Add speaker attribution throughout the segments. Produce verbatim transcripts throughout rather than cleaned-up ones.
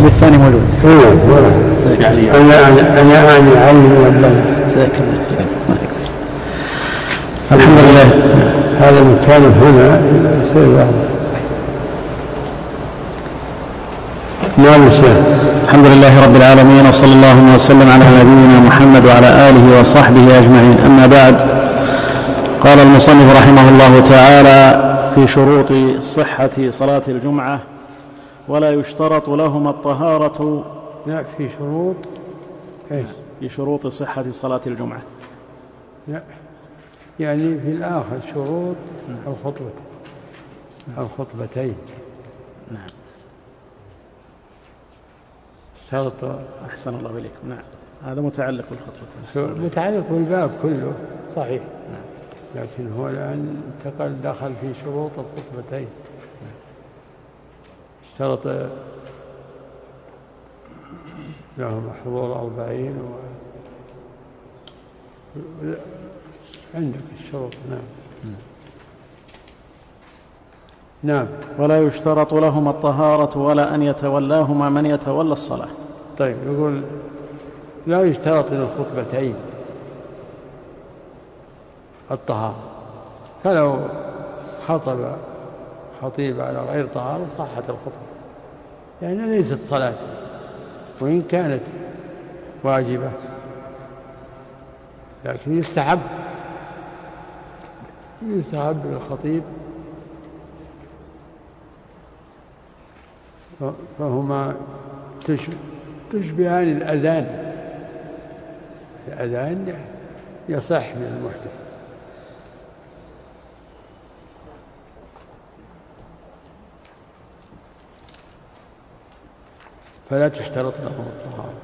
Speaker 1: الثاني موجود.
Speaker 2: أنا أنا أعني عين ولا
Speaker 1: الحمد لله.
Speaker 2: هذا المكان هنا يصير واضح. نعم شيخ.
Speaker 1: الحمد لله رب العالمين، وصلى الله وسلم على نبينا محمد وعلى آله وصحبه أجمعين. أما بعد، قال المصنف رحمه الله تعالى: في شروط صحة صلاة الجمعة: ولا يشترط لهما الطهارة.
Speaker 2: لا، في شروط إيش؟
Speaker 1: في شروط صحة صلاة الجمعة.
Speaker 2: لا، يعني في الآخر شروط الخطبة الخطبتين.
Speaker 1: نعم.
Speaker 2: شرط.
Speaker 1: أحسن الله إليكم. نعم، هذا متعلق بالخطبة،
Speaker 2: متعلق بالباب كله صحيح.
Speaker 1: نعم.
Speaker 2: لكن هو الآن انتقل دخل في شروط الخطبتين. اشترط لهم حضور أربعين و... عندك الشروط. نعم. نعم.
Speaker 1: ولا يشترط لهما الطهارة ولا أن يتولاهما من يتولى الصلاة.
Speaker 2: طيب، يقول لا يشترط للخطبتين الطهارة، فلو خطب خطيب على غير طهارة صحت الخطبة، يعني ليست صلاة وإن كانت واجبة، لكن يستحب يستحب للخطيب، فهما تشبهان الأذان. الأذان يصح من المحدث. فلا تشترط لهم الطهارة.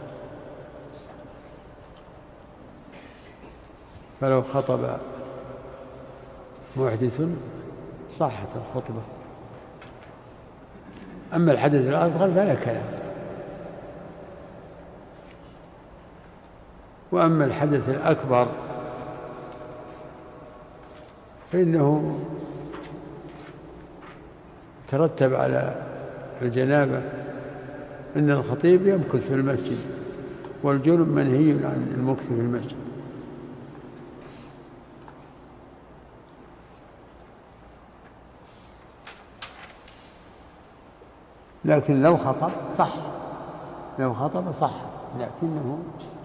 Speaker 2: فلو خطب محدث صحت الخطبة. أما الحدث الأصغر فلا كلام. وأما الحدث الأكبر فإنه ترتب على الجنابة أن الخطيب يمكث في المسجد، والجنب منهي عن المكث في المسجد. لكن لو خطب صح، لو خطب صح، لكنه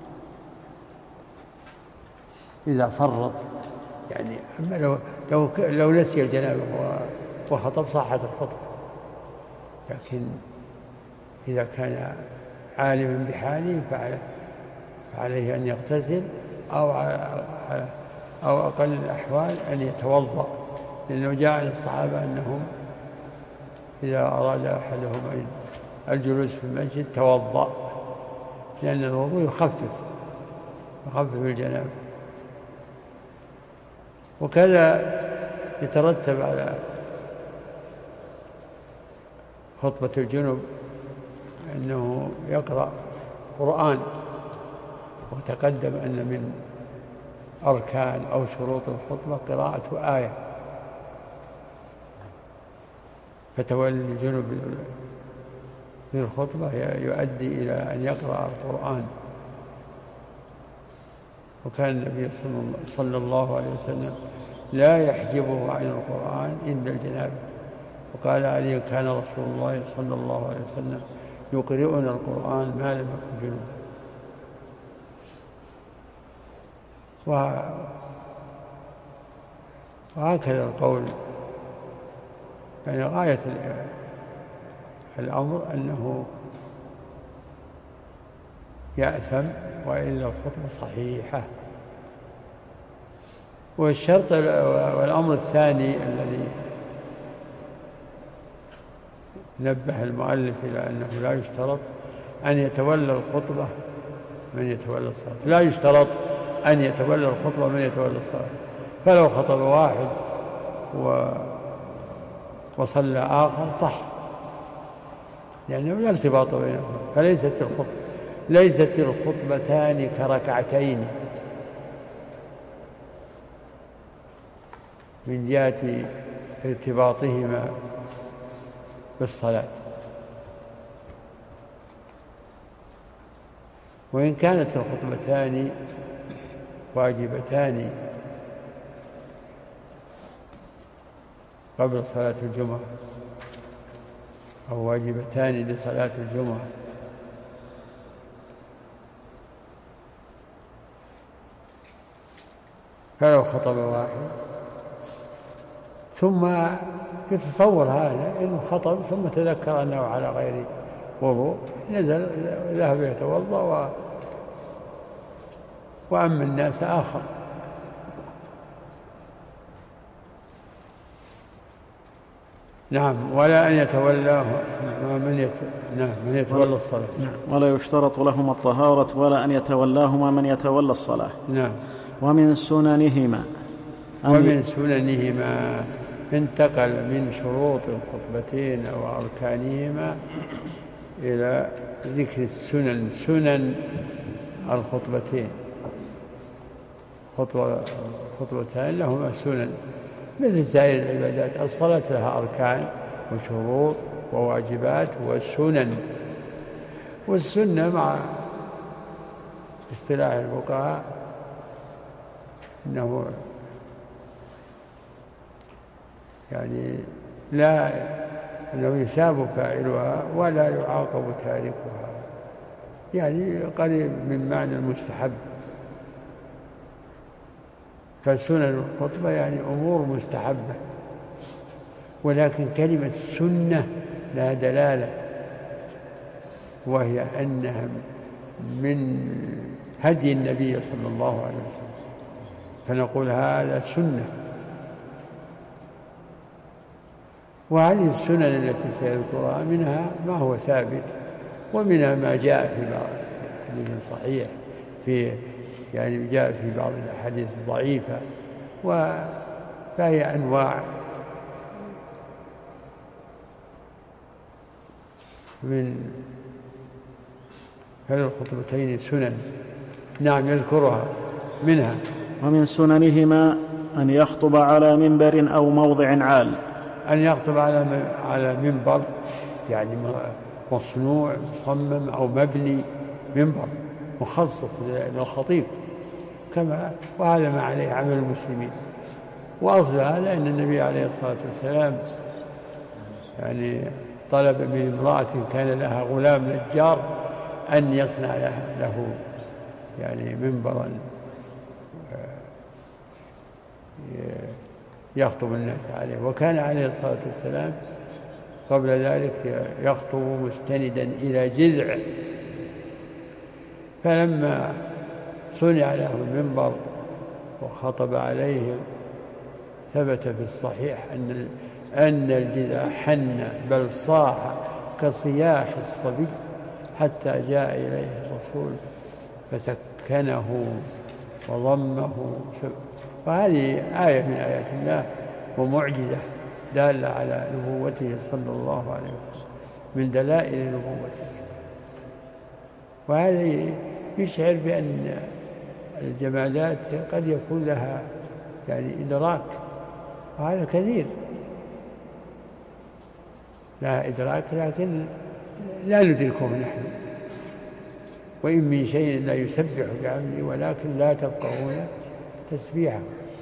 Speaker 2: إذا فرط، يعني أما لو لو لو نسي الجنابة وخطب صحت الخطبة. لكن إذا كان عالما بحاله فعليه أن يغتسل، أو أو أقل الأحوال أن يتوضأ، لأنه جاء عن الصحابة أنهم إذا أراد أحدهم الجلوس في المسجد توضأ، لأن الوضوء يخفف يخفف الجنابة. وكذا يترتب على خطبة الجنب أنه يقرأ قرآن، وتقدم أن من أركان أو شروط الخطبة قراءة آية، فتولي الجنب للخطبة يؤدي إلى أن يقرأ القرآن. وكان النبي صلى الله عليه وسلم لا يحجبه عن القرآن إلا الجنابة. وقال علي: كان رسول الله صلى الله عليه وسلم يقرئنا القرآن ما لم يكن جنوبا. وهكذا القول، يعني غاية الأمر أنه يأثم، وإلا الخطبة صحيحة. والشرط والأمر الثاني الذي نبه المؤلف إلى أنه لا يشترط أن يتولى الخطبة من يتولى الصلاة. لا يشترط أن يتولى الخطبة من يتولى الصلاة. فلو خطب واحد و وصلى آخر صح، لأنه لا ارتباط بينهما. فليست الخطبة ليست الخطبتان كركعتين من جهة ارتباطهما بالصلاة. وإن كانت الخطبتان واجبتان قبل صلاة الجمعة أو واجبتان لصلاة الجمعة فلو خطب واحد ثم يتصور هذا إنه خطب ثم تذكر أنه على غير وضوء، نزل ذهب يتوضأ و... وأما الناس آخر. نعم. ولا أن يتولاه من, يت... نعم من يتولى الصلاة.
Speaker 1: نعم. ولا يشترط لهما الطهارة ولا أن يتولاهما من يتولى الصلاة.
Speaker 2: نعم.
Speaker 1: ومن سننهما
Speaker 2: ومن سننهما انتقل من شروط الخطبتين أو أركانهما إلى ذكر السنن، سنن الخطبتين. خطبة خطبتان لهما سنن مثل سائر العبادات. الصلاة لها أركان وشروط وواجبات وسنن، والسنة مع اصطلاح الفقهاء إنه يعني لا أنه يثاب فاعلها ولا يعاقب تاركها، يعني قريب من معنى المستحب. فسنن الخطبة يعني أمور مستحبة، ولكن كلمة سنة لها دلالة، وهي أنها من هدي النبي صلى الله عليه وسلم، فنقول هذا سنة. وهذه السنن التي سيذكرها منها ما هو ثابت ومنها ما جاء في بعض الحديث صحيح، في يعني جاء في بعض الأحاديث الضعيفة، فهي أنواع من فللخطبتين سنن. نعم يذكرها منها.
Speaker 1: ومن سننهما أن يخطب على منبر أو موضع عال.
Speaker 2: أن يخطب على على منبر يعني مصنوع مصمم أو مبني، منبر مخصص للخطيب كما، وهذا ما عليه عمل المسلمين. وأصل هذا أن النبي عليه الصلاة والسلام يعني طلب من امرأة كان لها غلام نجار أن يصنع له يعني منبرا يخطب الناس عليه. وكان عليه الصلاة والسلام قبل ذلك يخطب مستندا إلى جذع، فلما صنع له المنبر وخطب عليه ثبت في الصحيح أن أن الجذع حن بل صاح كصياح الصبي حتى جاء إليه الرسول فسكنه وضمه. وهذه آية من آيات الله ومعجزة دالة على نبوته صلى الله عليه وسلم، من دلائل نبوته. وهذا يشعر بأن الجمادات قد يكون لها يعني إدراك، وهذا كثير لها إدراك لكن لا ندركه نحن. وإن من شيء لا يسبح بحمده ولكن لا تفقهون تسبيحه.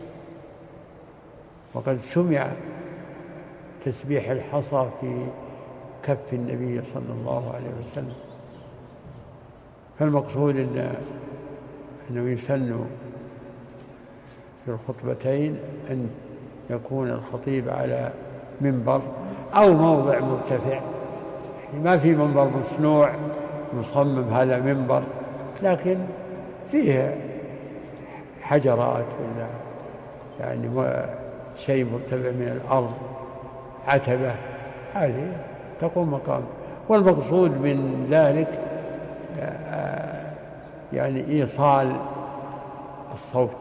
Speaker 2: وقد سمع تسبيح الحصى في كف النبي صلى الله عليه وسلم. فالمقصود إن أنه يسن في الخطبتين أن يكون الخطيب على منبر أو موضع مرتفع، يعني ما في منبر مصنوع مصمم هذا منبر، لكن فيه حجرات ولا يعني شيء مرتفع من الأرض، عتبة، هذه تقوم مقام. والمقصود من ذلك يعني إيصال الصوت.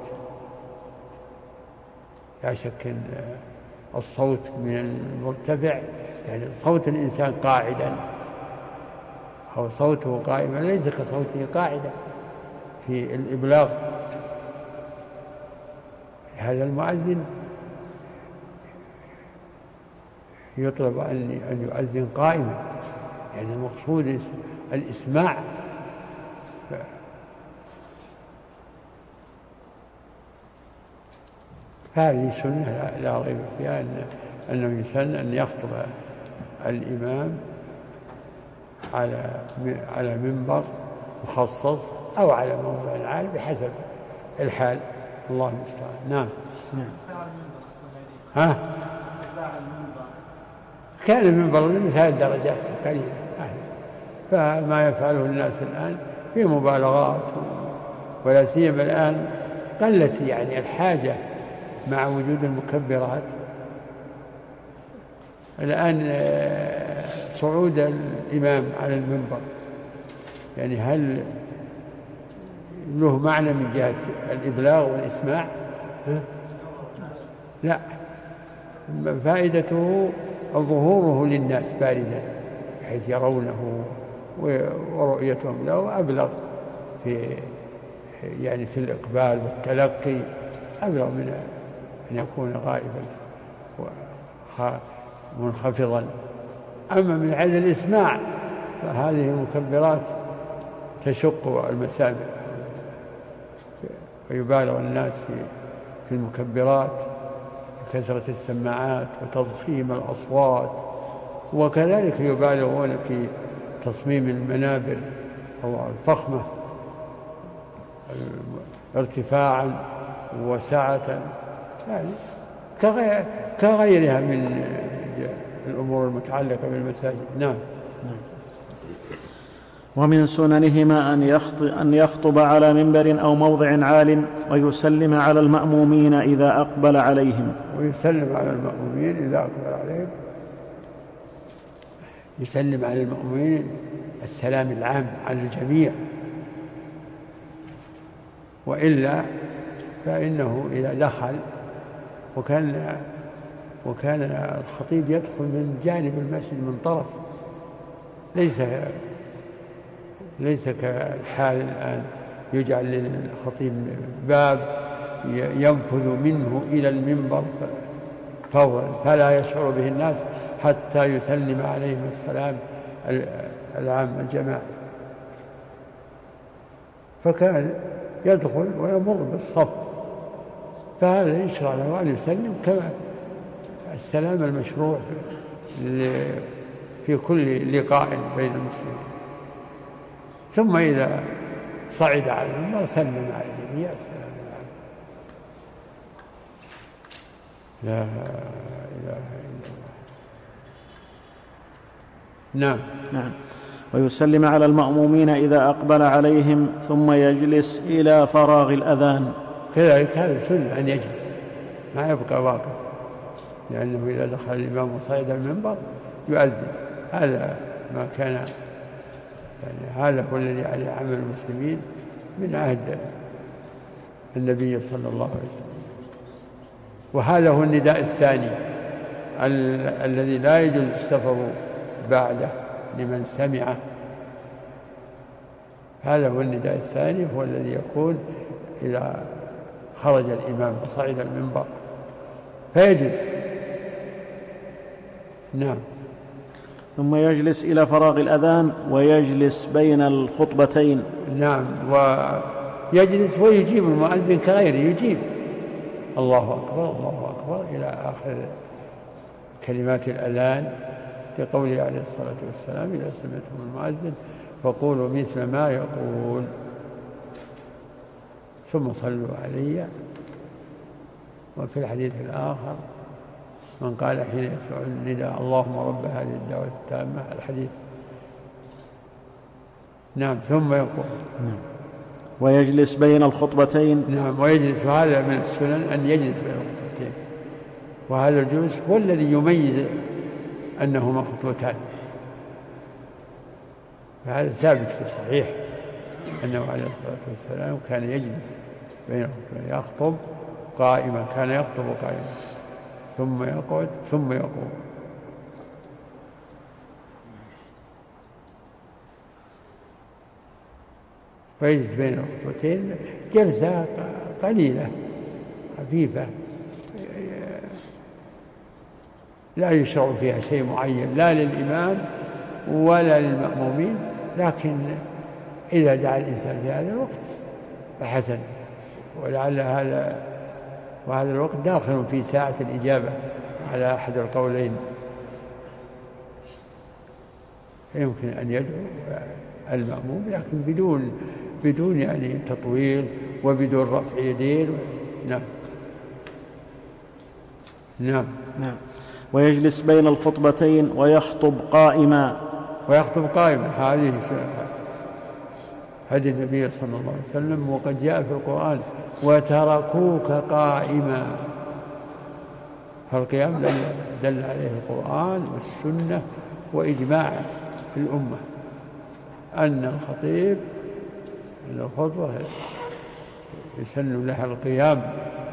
Speaker 2: لا شك أن الصوت من المرتفع يعني صوت الإنسان قاعدا أو صوته قائما ليس كصوته قاعدا في الإبلاغ. هذا المؤذن يطلب أن يؤذن قائما، يعني المقصود الإسماع هذه سنة لا ريب فيها، أن أنه يسن أن يخطب الإمام على على منبر مخصص أو على موضع عالي بحسب الحال. الله المستعان. نعم. ها؟ كان المنبر من ثلاث درجات قليلة، فما يفعله الناس الآن في مبالغات، ولا سيما الآن قلت يعني الحاجة مع وجود المكبرات. الآن صعود الإمام على المنبر يعني هل له معنى من جهة الإبلاغ والإسماع؟ لا، فائدته ظهوره للناس بارزا بحيث يرونه ورؤيتهم له أبلغ في يعني في الإقبال والتلقي، أبلغ من أن يكون غائبا منخفضا. أما من حيث الإسماع فهذه المكبرات تشق المسامع، ويبالغ الناس في في المكبرات بكثرة السماعات وتضخيم الأصوات، وكذلك يبالغون في تصميم المنابر الفخمة ارتفاعا وسعة، يعني كغيرها من الأمور المتعلقة بالمساجد. نعم.
Speaker 1: ومن سننهما أن يخطب على منبر أو موضع عال ويسلم على المأمومين إذا أقبل عليهم.
Speaker 2: ويسلم على المأمومين إذا أقبل عليهم، يسلم على المأمومين السلام العام على الجميع، وإلا فإنه إذا دخل وكان وكان الخطيب يدخل من جانب المسجد من طرف، ليس ليس كالحال الآن يجعل للخطيب باب ينفذ منه إلى المنبر فورا فلا يشعر به الناس حتى يسلم عليهم السلام العام الجماعي، فكان يدخل ويمر بالصف، فهذا يشرع له أن يسلم كما السلام المشروع في كل لقاء بين المسلمين. ثم إذا صعد على المنبر سلم على الجميع السلام العام. لا إله إلا الله.
Speaker 1: نعم. نعم. ويسلم على المأمومين إذا أقبل عليهم ثم يجلس إلى فراغ الأذان.
Speaker 2: كذلك هذا سنة أن يجلس ما يبقى واقف، لأنه إذا دخل الإمام وصعد المنبر يؤذن. هذا ما كان يعني هذا هو الذي عليه عمل المسلمين من عهد النبي صلى الله عليه وسلم. وهذا هو النداء الثاني ال- الذي لا يجوز السفر بعده لمن سمعه. هذا هو النداء الثاني، هو الذي يكون إذا خرج الإمام وصعد المنبر فيجلس. نعم.
Speaker 1: ثم يجلس إلى فراغ الأذان ويجلس بين الخطبتين.
Speaker 2: نعم، ويجلس ويجيب المؤذن كغيره، يجيب الله أكبر الله أكبر إلى آخر كلمات الأذان، لقوله عليه الصلاة والسلام: إذا سمعتم المؤذن فقولوا مثل ما يقول ثم صلوا علي. وفي الحديث الآخر: من قال حين يسمع النداء اللهم رب هذه الدعوة التامة، الحديث. نعم. ثم يقول
Speaker 1: نعم. ويجلس بين الخطبتين.
Speaker 2: نعم. ويجلس، وهذا من السنن أن يجلس بين الخطبتين، وهذا الجلوس هو الذي يميز أنهما خطبتان. فهذا ثابت في الصحيح أنه عليه الصلاة والسلام كان يجلس بين الخطبتين، يخطب قائما، كان يخطب قائما ثم يقعد ثم يقوم. ويجلس بين الخطبتين جلسة قليلة خفيفة لا يشرع فيها شيء معين لا للإمام ولا للمأمومين، لكن إذا دعا الإنسان في هذا الوقت فحسن. ولعل هذا وهذا الوقت داخل في ساعة الإجابة على أحد القولين، يمكن أن يدعو المأموم لكن بدون بدون يعني تطويل وبدون رفع يدين. نعم نعم
Speaker 1: نعم. ويجلس بين الخطبتين ويخطب قائما.
Speaker 2: ويخطب قائما هذه هدي النبي صلى الله عليه وسلم، وقد جاء في القرآن وتركوك قائما، فالقيام دل عليه القرآن والسنة وإجماع الأمة أن الخطيب أن الخطبة يسن لها القيام.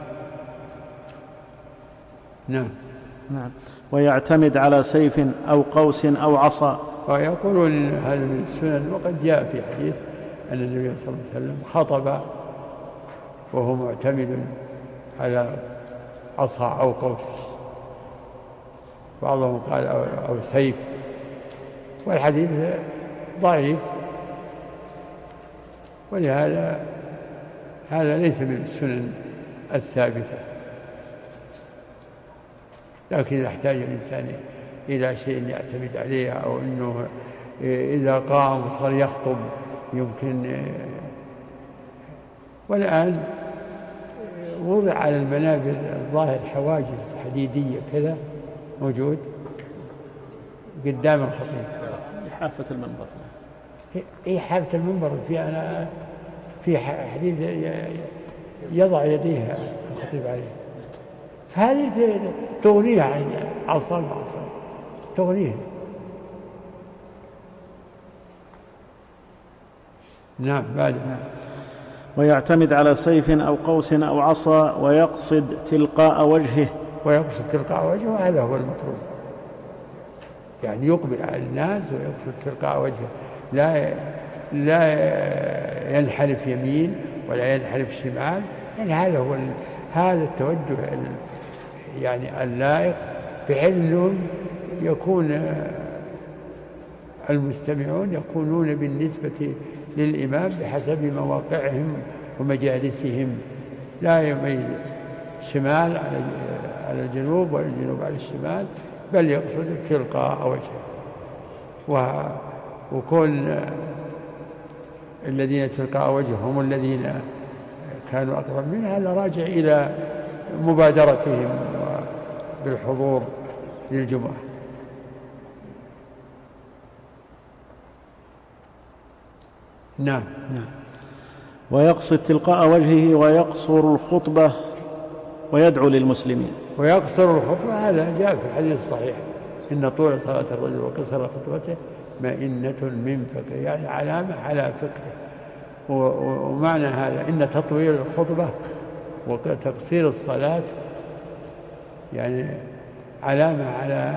Speaker 2: نعم
Speaker 1: نعم. ويعتمد على سيف أو قوس أو عصا.
Speaker 2: ويقولون إن هذا من السنن، وقد جاء في حديث أن النبي صلى الله عليه وسلم خطب وهو معتمد على عصا أو قوس، بعضهم قال أو سيف، والحديث ضعيف، ولهذا هذا ليس من السنن الثابتة. لكن إذا احتاج الإنسان إلى شيء يعتمد عليه، أو أنه إذا قام وصار يخطب يمكن. والآن وضع على المنابر الظاهر حواجز حديدية كذا موجود قدام الخطيب،
Speaker 1: حافة المنبر.
Speaker 2: إيه حافة المنبر، في أنا في حديد يضع يديه الخطيب عليه، فهذه تغنيه عن عصا عصا تغنيه. نعم بعد.
Speaker 1: نعم. ويعتمد على سيف أو قوس أو عصا ويقصد تلقاء وجهه.
Speaker 2: ويقصد تلقاء وجهه، هذا هو المطلوب، يعني يقبل على الناس ويقصد تلقاء وجهه، لا لا ينحرف يمين ولا ينحرف شمال، يعني هذا هو هذا التوجه يعني اللائق، بحيث أنهم يكون المستمعون يكونون بالنسبة للإمام بحسب مواقعهم ومجالسهم، لا يميز الشمال على الجنوب ولا الجنوب على الشمال، بل يقصد تلقاء وجهه. وكون الذين تلقاء وجههم الذين كانوا أقرب منه، هذا راجع إلى مبادرتهم بالحضور للجمعة. نعم
Speaker 1: نعم. ويقصد تلقاء وجهه ويقصر الخطبة ويدعو للمسلمين.
Speaker 2: ويقصر الخطبة هذا جاء في الحديث الصحيح، إن طول صلاة الرجل وقصر خطبته مئنة من فقه، يعني علامة على فقه. ومعنى هذا إن تطويل الخطبة وتقصير الصلاة يعني علامة على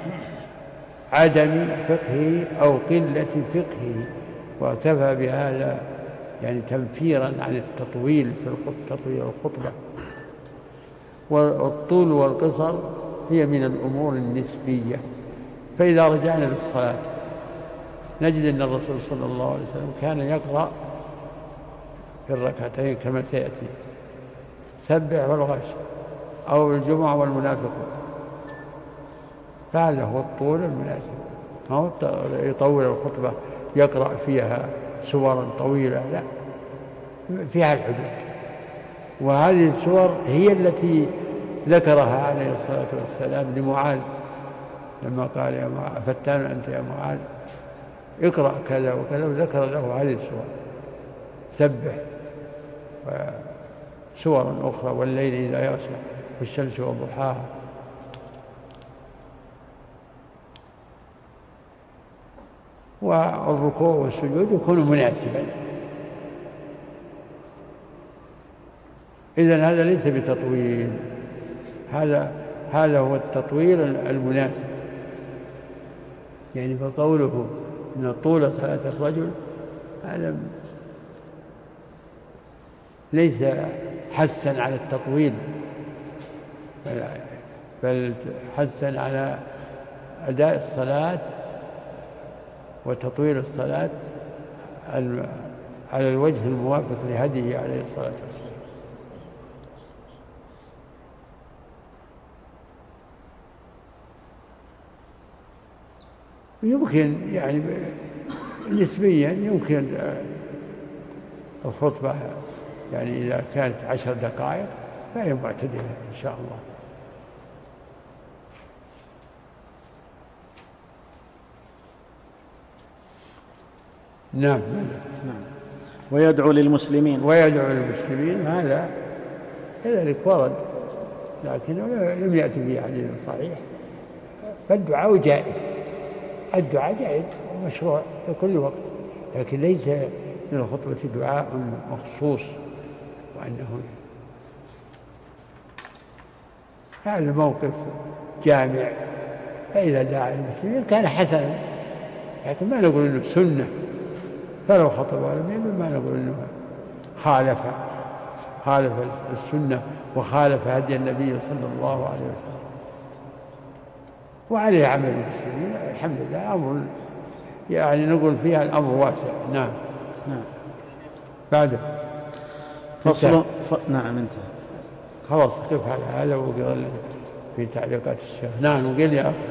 Speaker 2: عدم فقهه أو قلة فقهه، وكفى بهذا يعني تنفيرا عن التطويل في تطويل الخطبة. والطول والقصر هي من الأمور النسبية. فإذا رجعنا للصلاة نجد أن الرسول صلى الله عليه وسلم كان يقرأ في الركعتين كما سيأتي سبح والغش أو الجمعة والمنافقون، فهذا هو الطول المناسب، ما هو يطول الخطبة يقرأ فيها سورا طويلة، لا، فيها الحدود. وهذه السور هي التي ذكرها عليه الصلاة والسلام لمعاذ لما قال يا معاذ فتان أنت يا معاذ اقرأ كذا وكذا، وذكر له هذه السور سبح وسورا أخرى والليل إذا يغشى والشمس وضحاها. والركوع والسجود يكون مناسبا. إذن هذا ليس بتطويل، هذا هذا هو التطويل المناسب. يعني فقوله إن طول صلاة الرجل هذا ليس حثا على التطويل، بل, بل حثا على أداء الصلاة وتطويل الصلاة على الوجه الموافق لهديه عليه الصلاة والسلام. يمكن يعني نسبيا يمكن الخطبة يعني إذا كانت عشر دقائق فهي معتدلة إن شاء الله. نعم.
Speaker 1: نعم. ويدعو للمسلمين
Speaker 2: ويدعو للمسلمين هذا كذلك ورد، لكنه لم يأتي به حديث صحيح. فالدعاء جائز، الدعاء جائز ومشروع في كل وقت، لكن ليس للخطبة دعاء مخصوص وأنه هذا الموقف جامع، فإذا دعا المسلمين كان حسنا، لكن ما نقول إنه سنة. فلو خطب ولم يدعو ما نقول إنه خالف خالف السنة وخالف هدي النبي صلى الله عليه وسلم. وعليه عمل المسلمين الحمد لله، أمر يعني نقول فيها الأمر واسع. نعم.
Speaker 1: نعم.
Speaker 2: بعده
Speaker 1: فصل ف... نعم انتهى
Speaker 2: خلاص. قف على هذا وقرأ في تعليقات الشيخ. نعم. وقل يا أخي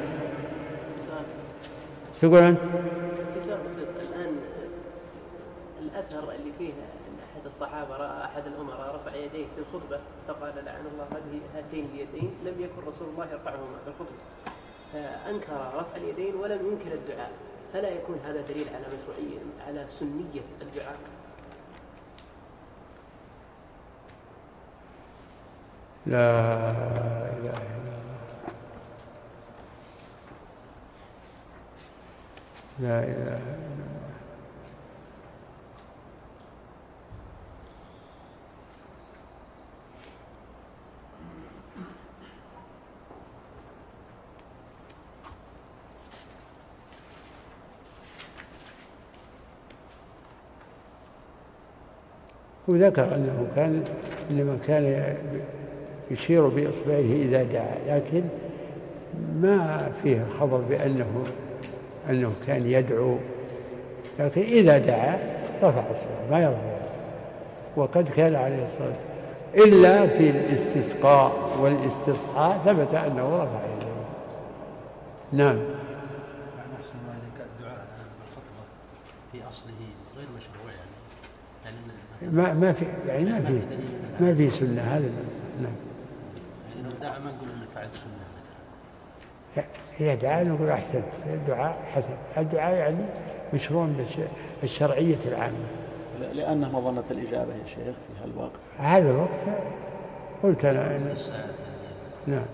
Speaker 2: شو تقول أنت؟
Speaker 3: الآن الأثر اللي فيه أن أحد الصحابة رأى أحد الأمراء رفع يديه في الخطبة فقال لعن الله هذه هاتين اليدين، لم يكن رسول الله يرفعهما في الخطبة، فأنكر رفع اليدين ولم ينكر الدعاء، فلا يكون هذا دليل على مشروعية على سنية الدعاء؟
Speaker 2: لا إله إلا الله، لا إله إلا الله. وذكر أنه كان إنما كان يشير بإصبعه إذا دعا، لكن ما فيه خبر بأنه أنه كان يدعو، لكن إذا دعا رفع إصبعه ما يرفع. وقد كان عليه الصلاة والسلام إلا في الاستسقاء والاستصحاء ثبت أنه رفع يديه. نعم.
Speaker 4: أحسن الله إليك، الدعاء الآن بالخطبة في أصله غير مشروع يعني يعني
Speaker 2: ما ما في يعني ما في ما في سنة هذا. نعم.
Speaker 4: يعني لو دعا ما نقول إنك فعلت سنة مثلا.
Speaker 2: إذا دعا نقول أحسنت، الدعاء حسن، الدعاء يعني مشروع بالشرعية العامة.
Speaker 1: لأنه مظنة الإجابة يا شيخ في هالوقت.
Speaker 2: هذا الوقت قلت أنا إن... نعم.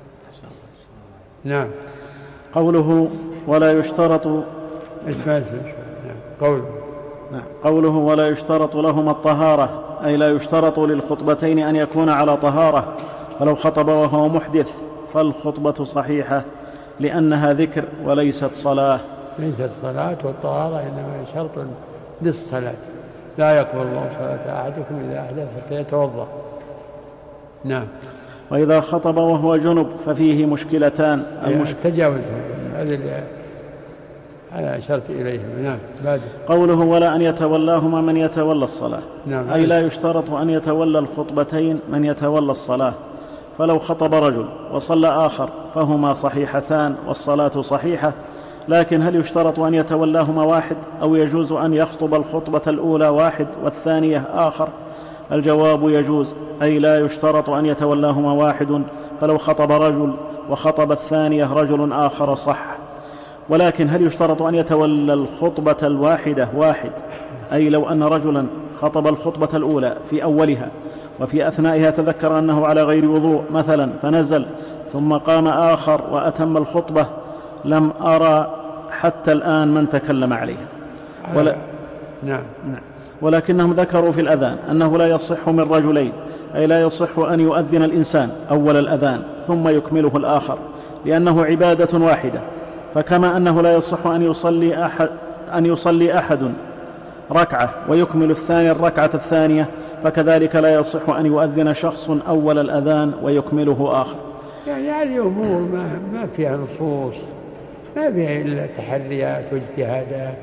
Speaker 2: نعم.
Speaker 1: قوله ولا يشترط
Speaker 2: اسمع اسمع. نعم. قوله
Speaker 1: نعم. قوله ولا يشترط لهما الطهارة، أي لا يشترط للخطبتين أن يكون على طهارة، فلو خطب وهو محدث فالخطبة صحيحة لأنها ذكر وليست صلاة.
Speaker 2: ليست صلاة، والطهارة إنما شرط للصلاة، لا يقبل الله صلاة أحدكم إذا أحدث حتى يتوضأ. نعم.
Speaker 1: وإذا خطب وهو جنب ففيه مشكلتان.
Speaker 2: المش... تجاوزهم هذه اللي أنا أشرت إليهم. نعم. بعد
Speaker 1: قوله ولا أن يتولاهما من يتولى الصلاة.
Speaker 2: نعم.
Speaker 1: أي لا يشترط أن يتولى الخطبتين من يتولى الصلاة، فلو خطب رجل وصلى آخر فهما صحيحتان والصلاة صحيحة، لكن هل يشترط أن يتولاهما واحد أو يجوز أن يخطب الخطبة الأولى واحد والثانية آخر؟ الجواب يجوز، أي لا يشترط أن يتولاهما واحد، فلو خطب رجل وخطب الثانية رجل آخر صح. ولكن هل يشترط أن يتولى الخطبة الواحدة واحد، أي لو أن رجلا خطب الخطبة الأولى في أولها وفي أثنائها تذكر أنه على غير وضوء مثلا فنزل ثم قام آخر وأتم الخطبة، لم أرى حتى الآن من تكلم عليها. ولا
Speaker 2: نعم.
Speaker 1: نعم. ولكنهم ذكروا في الأذان أنه لا يصح من رجلين، أي لا يصح أن يؤذن الإنسان أول الأذان ثم يكمله الآخر، لأنه عبادة واحدة. فكما أنه لا يصح أن يصلي أحد, أن يصلي أحد ركعة ويكمل الثاني الركعة الثانية، فكذلك لا يصح أن يؤذن شخص أول الأذان ويكمله آخر.
Speaker 2: يعني هذه أمور ما, ما فيها نصوص، ما فيها إلا تحريات واجتهادات،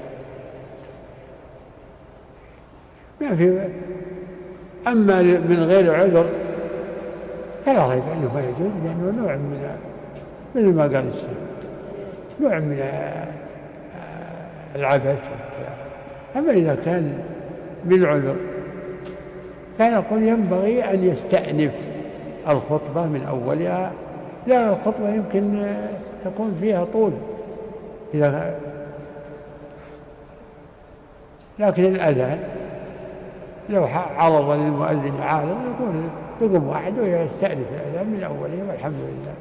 Speaker 2: ما في. أما من غير عذر فلا ريب أنه ما يجوز، لأنه نوع من من ما قال الشيخ، نوع من العبث. أما إذا كان بالعذر كان يقول ينبغي أن يستأنف الخطبة من أولها، لا الخطبة يمكن تكون فيها طول إذا، لكن الأذان لو عرض للمؤذن عارض يقول يقوم واحد ويستأنف الأذان من أوله والحمد لله.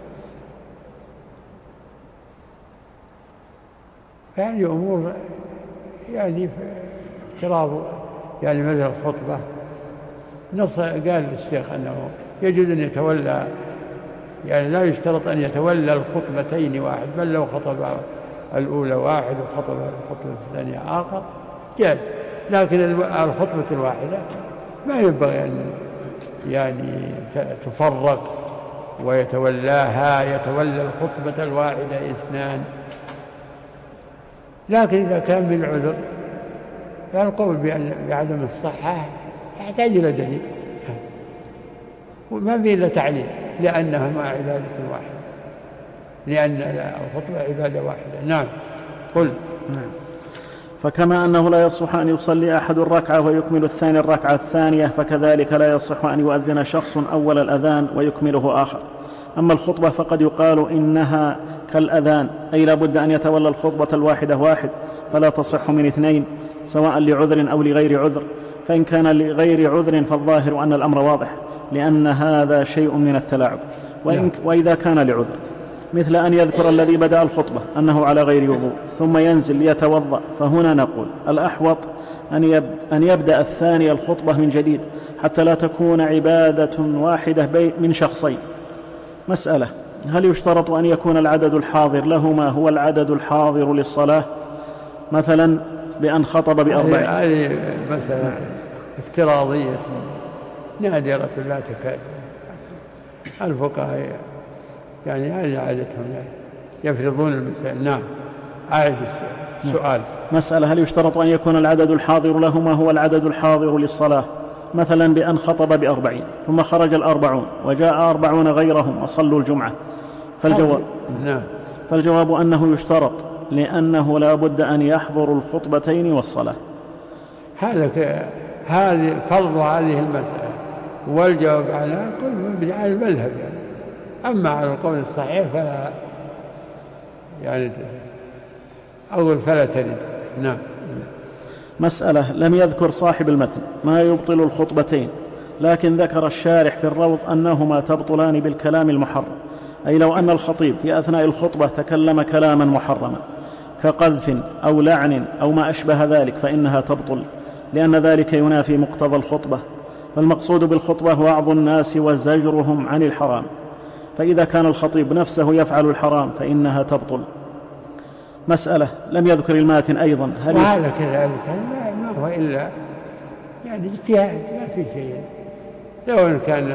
Speaker 2: فهذه أمور يعني افتراض يعني مثل الخطبة نص قال الشيخ أنه يجوز أن يتولى، يعني لا يشترط أن يتولى الخطبتين واحد، بل لو خطب الأولى واحد وخطب الخطبة الثانية آخر جاز، لكن الخطبة الواحدة ما ينبغي أن يعني تفرق ويتولاها، يتولى الخطبة الواحدة اثنان. لكن إذا كان بالعذر فالقول بعدم الصحة يحتاج إلى دليل، وما فيه إلا تعليل لأنهما عبادة واحدة، لأن الخطبة عبادة واحدة. نعم قل.
Speaker 1: نعم. فكما أنه لا يصح أن يصلي أحد الركعة ويكمل الثاني الركعة الثانية، فكذلك لا يصح أن يؤذن شخص أول الأذان ويكمله آخر. أما الخطبة فقد يقال إنها كالأذان، أي لا بد أن يتولى الخطبة الواحدة واحد، فلا تصح من اثنين سواء لعذر أو لغير عذر. فإن كان لغير عذر فالظاهر أن الأمر واضح، لأن هذا شيء من التلاعب. وإن وإذا كان لعذر مثل أن يذكر الذي بدأ الخطبة أنه على غير وضوء ثم ينزل ليتوضأ، فهنا نقول الأحوط أن يبدأ الثاني الخطبة من جديد حتى لا تكون عبادة واحدة من شخصين. مسألة: هل يشترط أن يكون العدد الحاضر لهما هو العدد الحاضر للصلاة، مثلا بأن خطب بأربعين؟
Speaker 2: هذه مسألة افتراضية نادرة لا تكاد. الفقهاء يعني هذه عادتهم يفرضون المسائل. نعم أعد السؤال.
Speaker 1: مسألة: هل يشترط أن يكون العدد الحاضر لهما هو العدد الحاضر للصلاة، مثلا بأن خطب بأربعين ثم خرج الأربعون وجاء أربعون غيرهم وصلوا الجمعة؟ فالجواب
Speaker 2: نعم.
Speaker 1: فالجواب أنه يشترط، لأنه لا بد أن يحضروا الخطبتين والصلاة.
Speaker 2: هذا هذه فرض هذه المسألة، والجواب على كل مبني على المذهب يعني. أما على القول الصحيح فلا يعني أول فلا ترد. نعم.
Speaker 1: مسألة: لم يذكر صاحب المتن ما يبطل الخطبتين، لكن ذكر الشارح في الروض أنهما تبطلان بالكلام المحرم، أي لو أن الخطيب في أثناء الخطبة تكلم كلاما محرما كقذف أو لعن أو ما أشبه ذلك فإنها تبطل، لأن ذلك ينافي مقتضى الخطبة. فالمقصود بالخطبة وعظ الناس وزجرهم عن الحرام، فإذا كان الخطيب نفسه يفعل الحرام فإنها تبطل. مسألة: لم يذكر الماتن أيضا.
Speaker 2: هل وهذا كذلك ما هو إلا يعني اجتهاد، ما في شيء. لو أن كان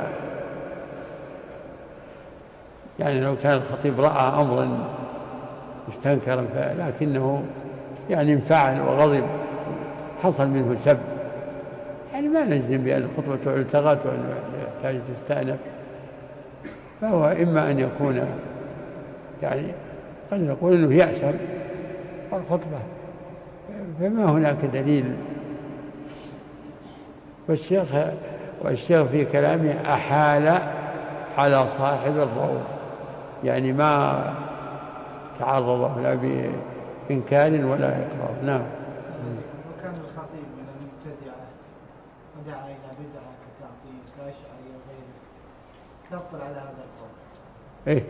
Speaker 2: يعني لو كان الخطيب رأى أمرا مستنكرا لكنه يعني انفعل وغضب حصل منه سب، يعني ما نجزم بأن الخطبة التغت وأنه يحتاج تستأنف. فهو إما أن يكون يعني قد نقول أنه يأثم الخطبة، فما هناك دليل. والشيخ والشيخ في كلامه أحال على صاحب الروض، يعني ما تعرض لا بإنكار ولا إقرار. نعم.
Speaker 5: وكان الخطيب من المبتدعة ودعا إلى بدعة كتعطيل كأشعري وغيره تبطل على هذا القول.
Speaker 2: إيه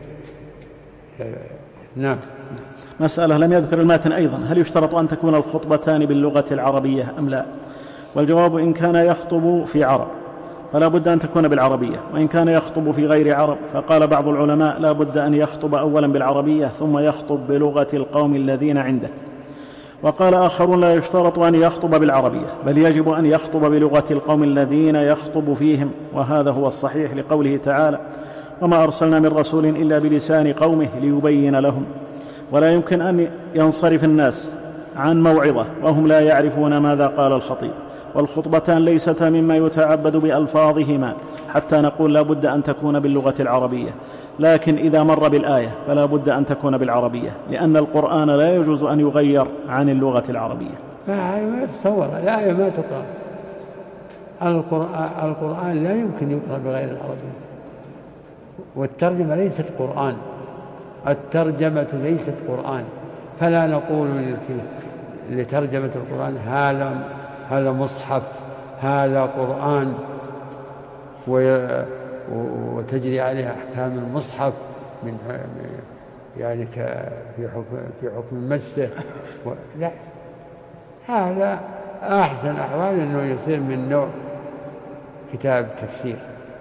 Speaker 2: نعم.
Speaker 1: مسألة: لم يذكر الماتن أيضا. هل يشترط أن تكون الخطبتان باللغة العربية أم لا؟ والجواب: إن كان يخطب في عرب فلا بد أن تكون بالعربية، وإن كان يخطب في غير عرب فقال بعض العلماء لا بد أن يخطب أولا بالعربية ثم يخطب بلغة القوم الذين عنده. وقال آخرون لا يشترط أن يخطب بالعربية، بل يجب أن يخطب بلغة القوم الذين يخطب فيهم، وهذا هو الصحيح لقوله تعالى: وما أرسلنا من رسول إلا بلسان قومه ليبين لهم. ولا يمكن أن ينصرف الناس عن موعظة وهم لا يعرفون ماذا قال الخطيب، والخطبتان ليستا مما يتعبد بألفاظهما حتى نقول لا بد أن تكون باللغة العربية، لكن إذا مر بالآية فلا بد أن تكون بالعربية، لأن القرآن لا يجوز أن يغير عن اللغة العربية.
Speaker 2: ما ما تصور الآية ما تقرأ. القرآن, القرآن لا يمكن يقرأ بغير العربية، والترجمة ليست قرآن، الترجمة ليست قرآن. فلا نقول لترجمة القرآن هذا هذا مصحف، هذا قرآن، وتجري عليه أحكام المصحف من يعني في حكم في حكم مسه. لا، هذا أحسن أحوال أنه يصير من نوع كتاب تفسير.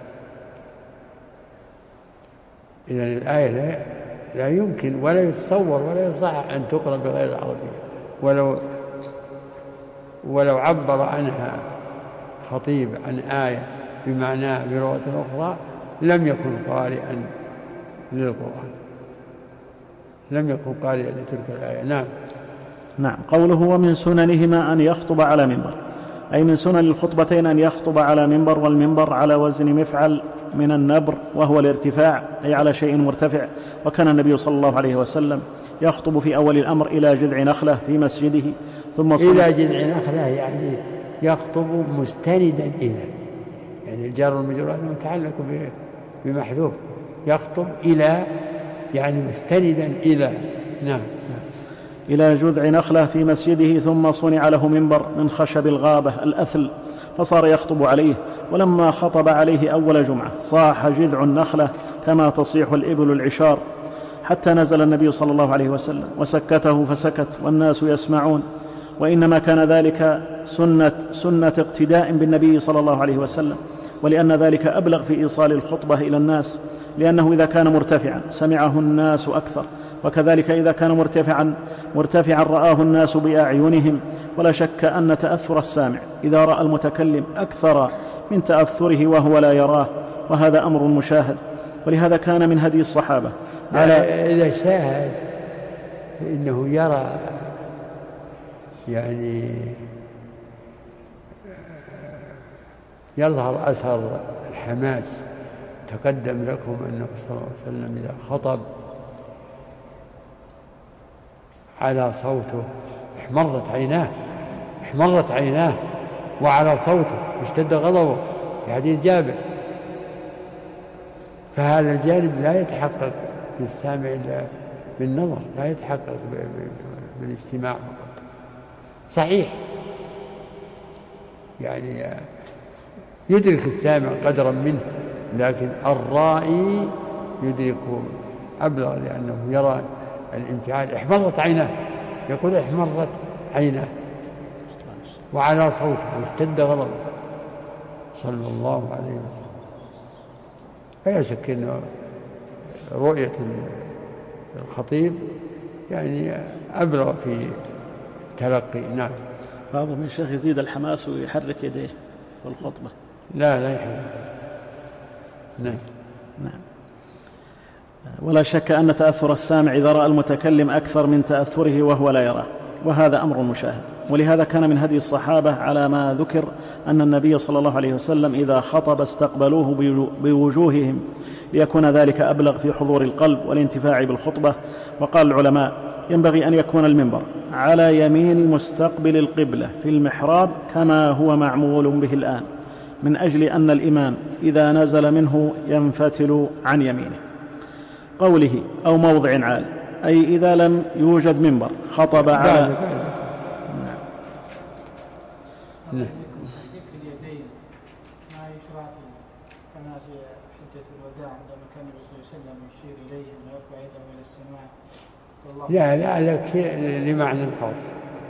Speaker 2: إذن الآية لا, لا يمكن ولا يتصور ولا يصح أن تقرأ بغير العربية، ولو ولو عبر عنها خطيب عن آية بمعناها بلغة أخرى لم يكن قارئا للقرآن، لم يكن قارئا لتلك الآية. نعم.
Speaker 1: نعم. قوله ومن سننهما أن يخطب على منبر، أي من سنن الخطبتين أن يخطب على منبر، والمنبر على وزن مفعل من النبر، وهو الارتفاع، أي على شيء مرتفع. وكان النبي صلى الله عليه وسلم يخطب في أول الأمر إلى جذع نخلة في مسجده، ثم
Speaker 2: إلى جذع نخلة يعني يخطب مستندا إلى، يعني الجار والمجرور هذا متعلق بمحذوف، يخطب إلى يعني مستندا إلى. نعم.
Speaker 1: إلى جذع نخلة في مسجده، ثم صنع له منبر من خشب الغابة الأثل فصار يخطب عليه. ولما خطب عليه أول جمعة صاح جذع النخلة كما تصيح الإبل العشار، حتى نزل النبي صلى الله عليه وسلم وسكته فسكت والناس يسمعون. وإنما كان ذلك سنة, سنة اقتداء بالنبي صلى الله عليه وسلم، ولأن ذلك أبلغ في إيصال الخطبة إلى الناس، لأنه إذا كان مرتفعا سمعه الناس أكثر، وكذلك إذا كان مرتفعا مرتفعا رآه الناس بأعينهم. ولا شك أن تأثر السامع إذا رأى المتكلم أكثر من تأثره وهو لا يراه، وهذا أمر مشاهد. ولهذا كان من هدي الصحابة
Speaker 2: على إذا شاهد فإنه يرى يعني يظهر أثر الحماس. تقدم لكم أنه صلى الله عليه وسلم إذا خطب على صوته احمرت عيناه احمرت عيناه وعلى صوته اشتد غضبه في حديث جابر. فهذا الجانب لا يتحقق للسامع إلا بالنظر، لا يتحقق بالاستماع فقط. صحيح يعني يدرك السامع قدرا منه، لكن الرائي يدرك أبلغ، لأنه يرى الانفعال. احمرت عيناه، يقول احمرت عيناه وعلى صوته واشتد غضبه صلى الله عليه وسلم. فلا شك أن رؤية الخطيب يعني أبلغ في التلقي. نعم.
Speaker 1: بعضهم الشيخ يزيد الحماس ويحرك يديه في الخطبة.
Speaker 2: لا لا يحرك. نعم.
Speaker 1: نعم. ولا شك أن تأثر السامع إذا رأى المتكلم أكثر من تأثره وهو لا يراه، وهذا أمر مشاهد. ولهذا كان من هدي الصحابة على ما ذكر أن النبي صلى الله عليه وسلم إذا خطب استقبلوه بوجوههم، ليكون ذلك أبلغ في حضور القلب والانتفاع بالخطبة. وقال العلماء ينبغي أن يكون المنبر على يمين مستقبل القبلة في المحراب كما هو معمول به الآن، من أجل أن الإمام إذا نزل منه ينفتل عن يمينه. قوله أو موضع عال، أي إذا لم يوجد منبر خطب على
Speaker 2: نعم.
Speaker 5: ذكر اليدين ما يشرع كما في حجة الوداع عندما كان النبي صلى الله عليه وسلم يشير إليهم ويرفع يده إلى السماء.
Speaker 2: لا لا لا لمعنى خاص،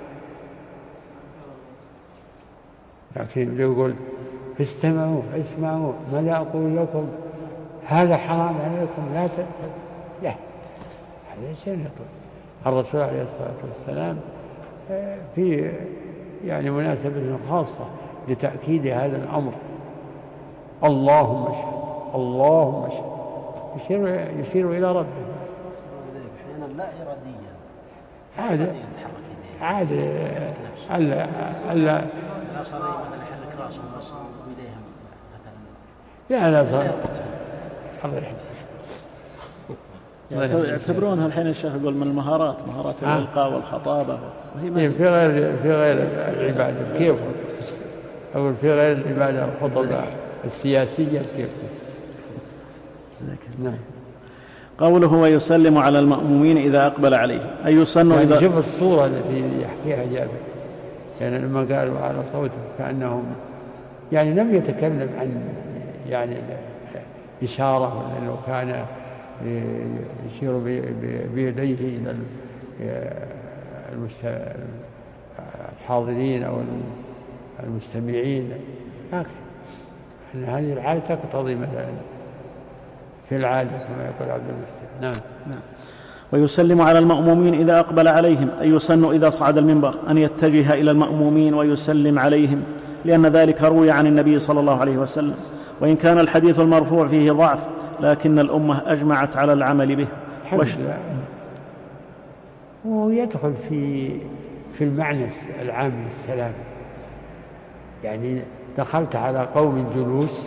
Speaker 2: لكن يقول استمعوا اسمعوا ما لا أقول لكم هذا حرام عليكم لا تأكل، لا هذا شيء يطلق. الرسول عليه الصلاة والسلام في يعني مناسبة خاصة لتأكيد هذا الأمر. اللهم اشهد اللهم اشهد، يشير, يشير إلى ربه
Speaker 4: أحيانا لا إراديا
Speaker 2: عادة عادة ألا ألا
Speaker 4: لا صار مثلا يحرك رأسه ويديه مثلا
Speaker 2: لا لا صار الله يحفظك
Speaker 6: يعتبرونها الحين الشيخ يقول من المهارات، مهارات الإلقاء والخطابة،
Speaker 2: وهي في غير في غير العبادة كيف؟ أقول في غير العبادة الخطبة السياسية كيف؟
Speaker 6: نعم. قوله ويسلم على المأمومين إذا أقبل عليه، أي يسن
Speaker 2: يعني
Speaker 6: إذا
Speaker 2: شوف الصورة التي يحكيها جابر، يعني لما قالوا على صوته كأنهم يعني لم يتكلم عن يعني إشارة، ولا لو كان يشير بيديه إلى الحاضرين أو المستمعين، لكن هذه العادة تقتضي مثلا في العادة كما يقول عبد المحسن. نعم.
Speaker 6: نعم. ويسلم على المأمومين إذا أقبل عليهم، أي يسن إذا صعد المنبر أن يتجه إلى المأمومين ويسلم عليهم، لأن ذلك روي عن النبي صلى الله عليه وسلم، وإن كان الحديث المرفوع فيه ضعف لكن الأمة أجمعت على العمل به.
Speaker 2: وش... ويدخل في في المعنى العام للسلام، يعني دخلت على قوم جلوس،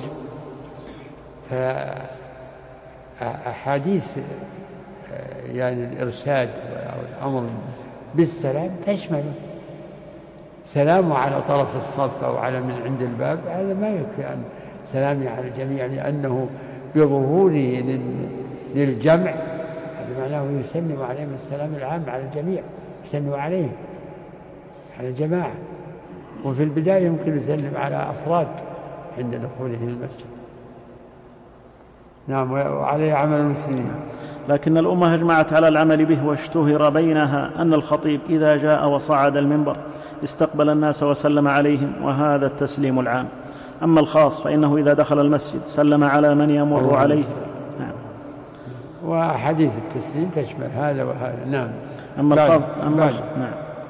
Speaker 2: فأحاديث يعني الإرشاد أو الأمر بالسلام تشمله. سلام على طرف الصف أو على من عند الباب هذا ما يكفي عن سلامي على الجميع، لأنه بظهوره للجمع هذا معناه يسلم عليهم السلام العام على الجميع، يسلم عليهم على الجماعة، وفي البداية يمكن يسلم على أفراد عند دخوله المسجد. نعم. وعليه عمل المسلمين.
Speaker 6: لكن الأمة أجمعت على العمل به، واشتهر بينها أن الخطيب إذا جاء وصعد المنبر استقبل الناس وسلم عليهم، وهذا التسليم العام. أما الخاص فإنه إذا دخل المسجد سلم على من يمر عليه. نعم.
Speaker 2: وحديث التسليم تشمل هذا وهذا. نعم.
Speaker 6: أما الخاص أما نعم.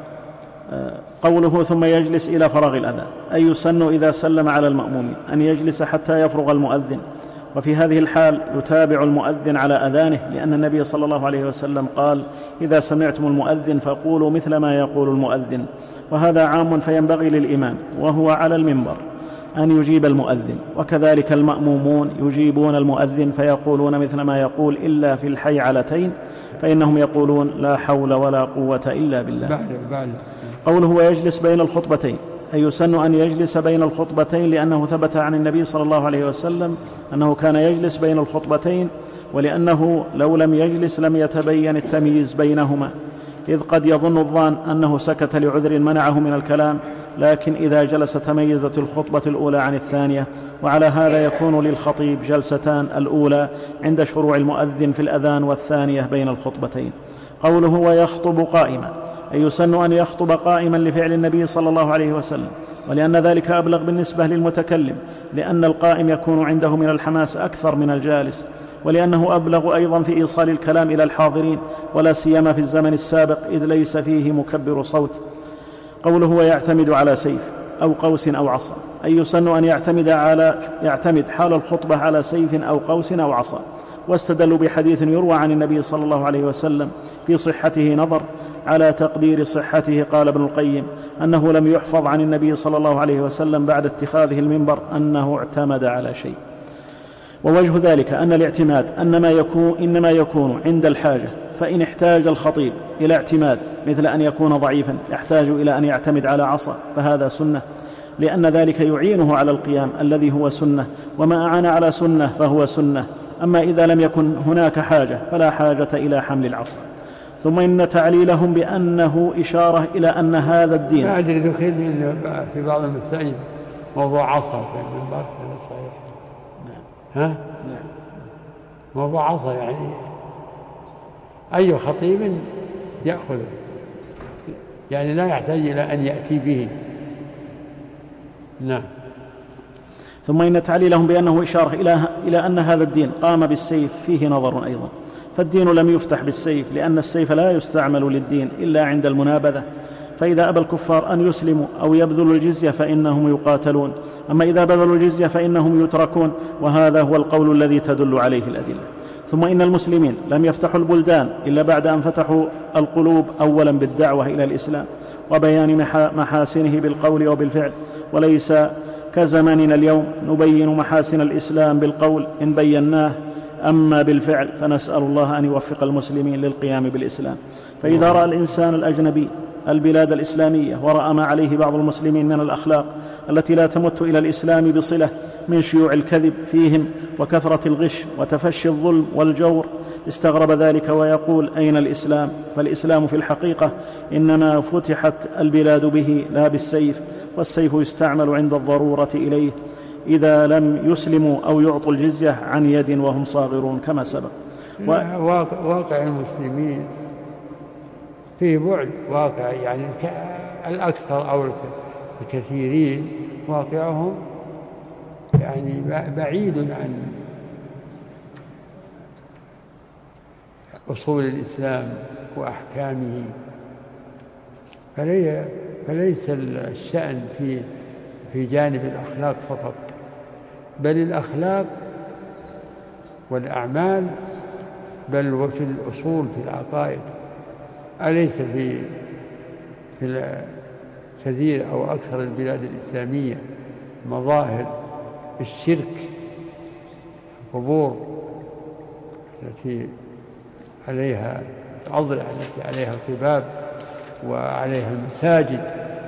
Speaker 6: قوله ثم يجلس إلى فراغ الأذان، أي يسن إذا سلم على المأمومين أن يجلس حتى يفرغ المؤذن، وفي هذه الحال يتابع المؤذن على أذانه، لأن النبي صلى الله عليه وسلم قال إذا سمعتم المؤذن فقولوا مثل ما يقول المؤذن، وهذا عام فينبغي للإمام وهو على المنبر أن يجيب المؤذن، وكذلك المأمومون يجيبون المؤذن فيقولون مثل ما يقول، إلا في الحي علتين فإنهم يقولون لا حول ولا قوة إلا بالله. قوله ويجلس بين الخطبتين، أي يسن أن يجلس بين الخطبتين، لأنه ثبت عن النبي صلى الله عليه وسلم أنه كان يجلس بين الخطبتين، ولأنه لو لم يجلس لم يتبين التمييز بينهما، إذ قد يظن الظان أنه سكت لعذر منعه من الكلام، لكن إذا جلس تميزت الخطبة الأولى عن الثانية، وعلى هذا يكون للخطيب جلستان، الأولى عند شروع المؤذن في الأذان، والثانية بين الخطبتين. قوله ويخطب قائما، أي يسن أن يخطب قائما لفعل النبي صلى الله عليه وسلم، ولأن ذلك أبلغ بالنسبة للمتكلم، لأن القائم يكون عنده من الحماس أكثر من الجالس، ولأنه أبلغ أيضا في إيصال الكلام إلى الحاضرين، ولا سيما في الزمن السابق إذ ليس فيه مكبر صوت. قوله ويعتمد على سيف أو قوس أو عصا، أي يسن أن يعتمد, على يعتمد حال الخطبة على سيف أو قوس أو عصا، واستدلوا بحديث يروى عن النبي صلى الله عليه وسلم في صحته نظر، على تقدير صحته قال ابن القيم أنه لم يحفظ عن النبي صلى الله عليه وسلم بعد اتخاذه المنبر أنه اعتمد على شيء. ووجه ذلك أن الاعتماد إنما يكون, إنما يكون عند الحاجة، فإن احتاج الخطيب إلى اعتماد مثل أن يكون ضعيفا يحتاج إلى أن يعتمد على عصا فهذا سنة، لأن ذلك يعينه على القيام الذي هو سنة، وما أعان على سنة فهو سنة. أما إذا لم يكن هناك حاجة فلا حاجة إلى حمل العصا. ثم إن تعليلهم بأنه إشارة إلى أن هذا الدين.
Speaker 2: ما أدري دخل في بعض المساجد موضوع عصا في المنبر صحيح.
Speaker 6: نعم.
Speaker 2: ها؟
Speaker 6: نعم.
Speaker 2: موضوع عصا يعني أي خطيب يأخذ، يعني لا يحتاج إلى أن يأتي به. نعم.
Speaker 6: ثم إن تعليلهم بأنه إشارة إلى, إلى أن هذا الدين قام بالسيف فيه نظر أيضا، فالدين لم يفتح بالسيف، لأن السيف لا يستعمل للدين إلا عند المنابذة، فإذا أبى الكفار أن يسلموا أو يبذلوا الجزية فإنهم يقاتلون، أما إذا بذلوا الجزية فإنهم يتركون، وهذا هو القول الذي تدل عليه الأدلة. ثم إن المسلمين لم يفتحوا البلدان إلا بعد أن فتحوا القلوب أولا بالدعوة إلى الإسلام وبيان محاسنه بالقول وبالفعل، وليس كزماننا اليوم نبين محاسن الإسلام بالقول إن بيناه أما بالفعل فنسأل الله أن يوفق المسلمين للقيام بالإسلام. فإذا رأى الإنسان الأجنبي البلاد الإسلامية ورأى ما عليه بعض المسلمين من الأخلاق التي لا تمت إلى الإسلام بصلة من شيوع الكذب فيهم وكثرة الغش وتفشي الظلم والجور، استغرب ذلك ويقول: أين الإسلام؟ فالإسلام في الحقيقة إنما فتحت البلاد به لا بالسيف، والسيف يستعمل عند الضرورة إليه إذا لم يسلموا أو يعطوا الجزية عن يد وهم صاغرون كما سبق.
Speaker 2: و... واقع المسلمين فيه بعد واقع، يعني الأكثر أو الكثيرين واقعهم يعني بعيد عن أصول الإسلام وأحكامه، فلي فليس الشأن في في جانب الأخلاق فقط، بل الأخلاق والأعمال، بل وفي الأصول في العقائد. أليس في في كثير أو أكثر البلاد الإسلامية مظاهر الشرك، القبور التي عليها الأضرع التي عليها القباب وعليها المساجد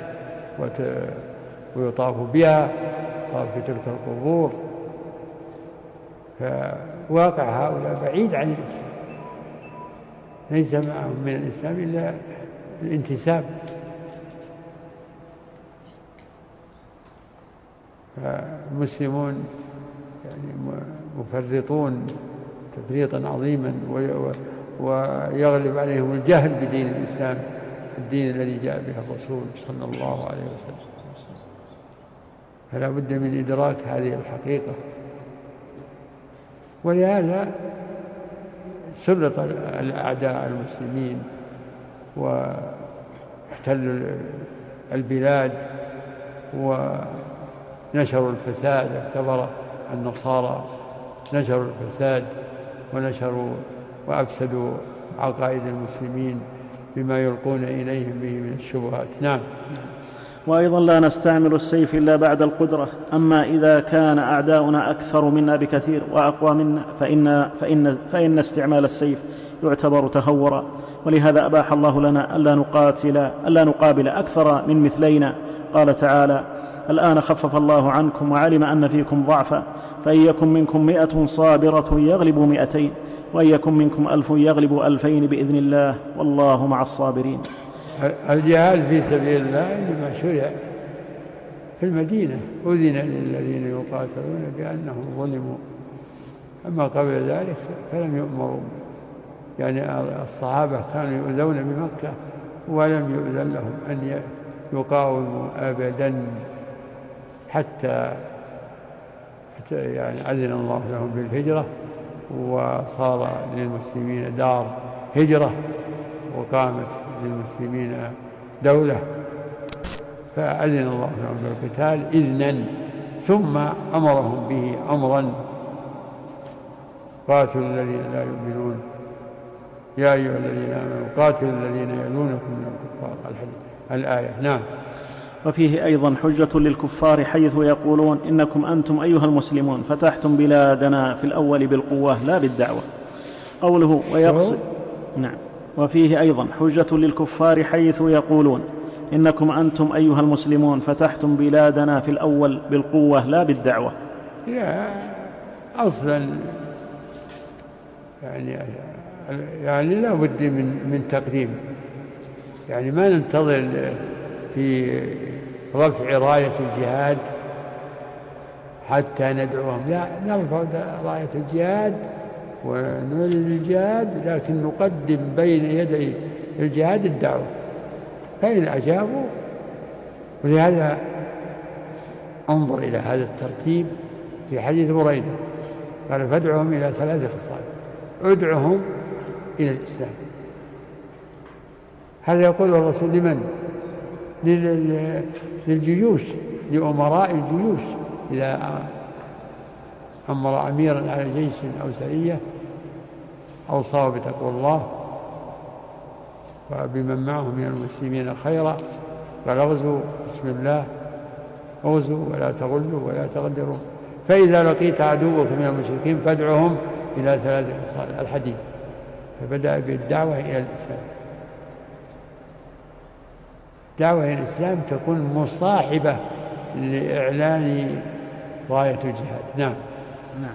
Speaker 2: ويطاف بها، طاف في تلك القبور، فواقع هؤلاء بعيد عن الإسلام، ليس معهم من الإسلام إلا الانتساب. فالمسلمون يعني مفرطون تفريطا عظيما، ويغلب عليهم الجهل بدين الإسلام، الدين الذي جاء به الرسول صلى الله عليه وسلم. فلا بد من إدراك هذه الحقيقة، ولهذا سلط الأعداء المسلمين واحتلوا البلاد ونشروا الفساد. اعتبر النصارى نشروا الفساد ونشروا وأفسدوا عقائد المسلمين بما يلقون إليهم به من الشبهات. نعم.
Speaker 6: وأيضا لا نستعمل السيف إلا بعد القدرة، أما إذا كان أعداؤنا أكثر منا بكثير وأقوى منا فإن, فإن, فإن استعمال السيف يعتبر تهورا، ولهذا أباح الله لنا ألا نقاتل ألا نقابل أكثر من مثلينا. قال تعالى: الآن خفف الله عنكم وعلم أن فيكم ضعفا فإن يكن منكم مئة صابرة يغلبوا مئتين وإن يكن منكم ألف يغلبوا ألفين بإذن الله والله مع الصابرين.
Speaker 2: الجهاد في سبيل الله لما شرع في المدينة، أذن للذين يقاتلون بأنهم ظلموا، أما قبل ذلك فلم يؤمروا. يعني الصحابة كانوا يؤذون بمكة ولم يؤذن لهم أن يقاوموا أبدا حتى يعني أذن الله لهم بالهجرة، وصار للمسلمين دار هجرة، وقامت للمسلمين دولة، فأذن الله لهم بالقتال إذنا، ثم أمرهم به أمرا: قاتلوا الذين لا يؤمنون يا أيها الذين آمنوا قاتلوا الذين يلونكم من الكفار، الآية. نعم.
Speaker 6: وفيه أيضا حجة للكفار حيث يقولون: إنكم أنتم أيها المسلمون فتحتم بلادنا في الأول بالقوة لا بالدعوة. قوله ويقصد نعم. وفيه أيضا حجة للكفار حيث يقولون: إنكم أنتم أيها المسلمون فتحتم بلادنا في الأول بالقوة لا بالدعوة.
Speaker 2: لا، أصلا يعني يعني لا بد من من تقديم، يعني ما ننتظر في رفع راية الجهاد حتى ندعوهم، لا، نرفع راية الجهاد ونعلن الجهاد، لكن نقدم بين يدي الجهاد الدعوة، فإن أجابوا. ولهذا انظر إلى هذا الترتيب في حديث بريدة، قال: فادعهم إلى ثلاث خصال، ادعهم إلى الإسلام. هذا يقول الرسول لمن؟ للجيوش، لأمراء الجيوش، إذا أمر أميرا على جيش أو سرية أوصاه بتقوى الله وبمن معه من المسلمين خيرا، قال: اغزوا بسم الله، اغزوا ولا تغلوا ولا تغدروا، فإذا لقيت عدوك من المشركين فادعهم إلى ثلاث خصال الحديث، فبدأ بالدعوة إلى الإسلام. دعوة إلى الإسلام تكون مصاحبة لإعلان راية الجهاد. نعم
Speaker 6: نعم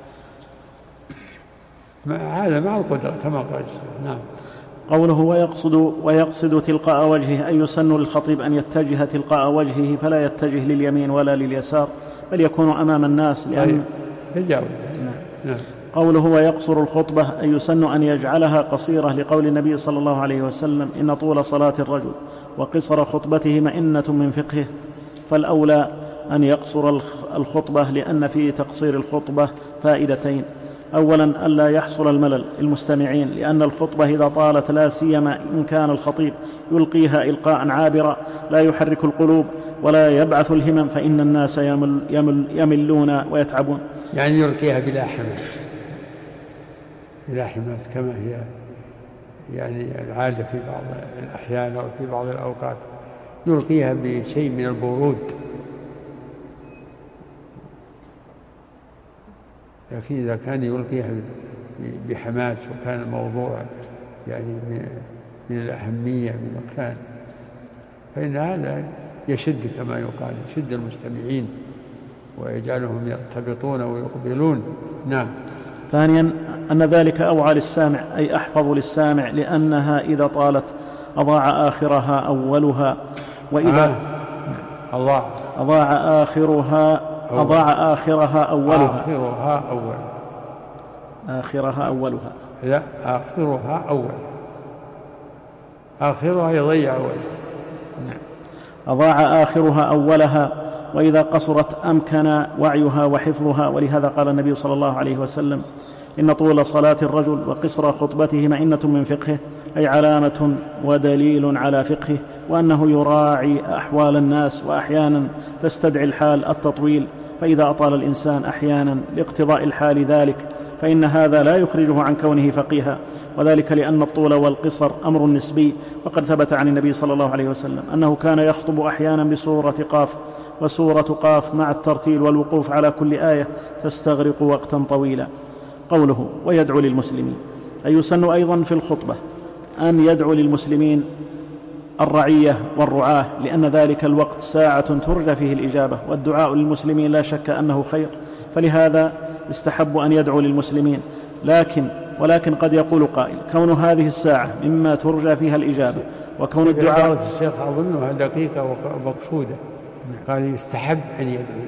Speaker 2: هذا مع القدرة كما قال. نعم.
Speaker 6: قوله ويقصد ويقصد تلقاء وجهه، أي يسن للخطيب أن يتجه تلقاء وجهه فلا يتجه لليمين ولا لليسار، بل يكون أمام الناس لأن
Speaker 2: تجاوز.
Speaker 6: نعم.
Speaker 2: نعم.
Speaker 6: قوله ويقصر الخطبة، أي يسن أن يجعلها قصيرة، لقول النبي صلى الله عليه وسلم إن طول صلاة الرجل وقصر خطبته مئنة من فقهه، فالأولى أن يقصر الخطبة، لأن في تقصير الخطبة فائدتين: أولا ألا يحصل الملل المستمعين، لأن الخطبة إذا طالت لا سيما إن كان الخطيب يلقيها إلقاء عابرا لا يحرك القلوب ولا يبعث الهمم، فإن الناس يمل يمل يملون ويتعبون.
Speaker 2: يعني يلقيها بلا حماس، بلا حماس كما هي يعني العادة في بعض الأحيان أو في بعض الأوقات، يلقيها بشيء من البرود. لكن إذا كان يلقيها بحماس وكان الموضوع يعني من الأهمية بمكان، فإن هذا يشد كما يقال، يشد المستمعين ويجعلهم يرتبطون ويقبلون. نعم.
Speaker 6: ثانيا أن ذلك أوعى للسامع، أي أحفظ للسامع، لأنها إذا طالت أضاع آخرها أولها، وإذا
Speaker 2: آه. أضاع
Speaker 6: أضاع آخرها أضاع آخرها أولها
Speaker 2: آخرها أول
Speaker 6: آخرها أولها
Speaker 2: لا آخرها أول آخرها يضيع أول.
Speaker 6: نعم. أضاع آخرها أولها، وإذا قصرت أمكن وعيها وحفظها، ولهذا قال النبي صلى الله عليه وسلم إن طول صلاة الرجل وقصر خطبته مئنة من فقهه، أي علامة ودليل على فقهه، وأنه يراعي أحوال الناس، وأحيانا تستدعي الحال التطويل، فإذا أطال الإنسان أحيانا لاقتضاء الحال ذلك فإن هذا لا يخرجه عن كونه فقيها، وذلك لأن الطول والقصر أمر نسبي، وقد ثبت عن النبي صلى الله عليه وسلم أنه كان يخطب أحيانا بسورة قاف، وسورة قاف مع الترتيل والوقوف على كل آية تستغرق وقتا طويلا. قوله ويدعو للمسلمين، أي يسن أيضا في الخطبة أن يدعو للمسلمين الرعية والرعاة، لأن ذلك الوقت ساعة ترجى فيه الإجابة، والدعاء للمسلمين لا شك أنه خير، فلهذا استحب أن يدعو للمسلمين. لكن ولكن قد يقول قائل كون هذه الساعة مما ترجى فيها الإجابة، وكون الدعاء
Speaker 2: الشيخ أظنها دقيقة ومقصودة، قال يستحب أن يدعو،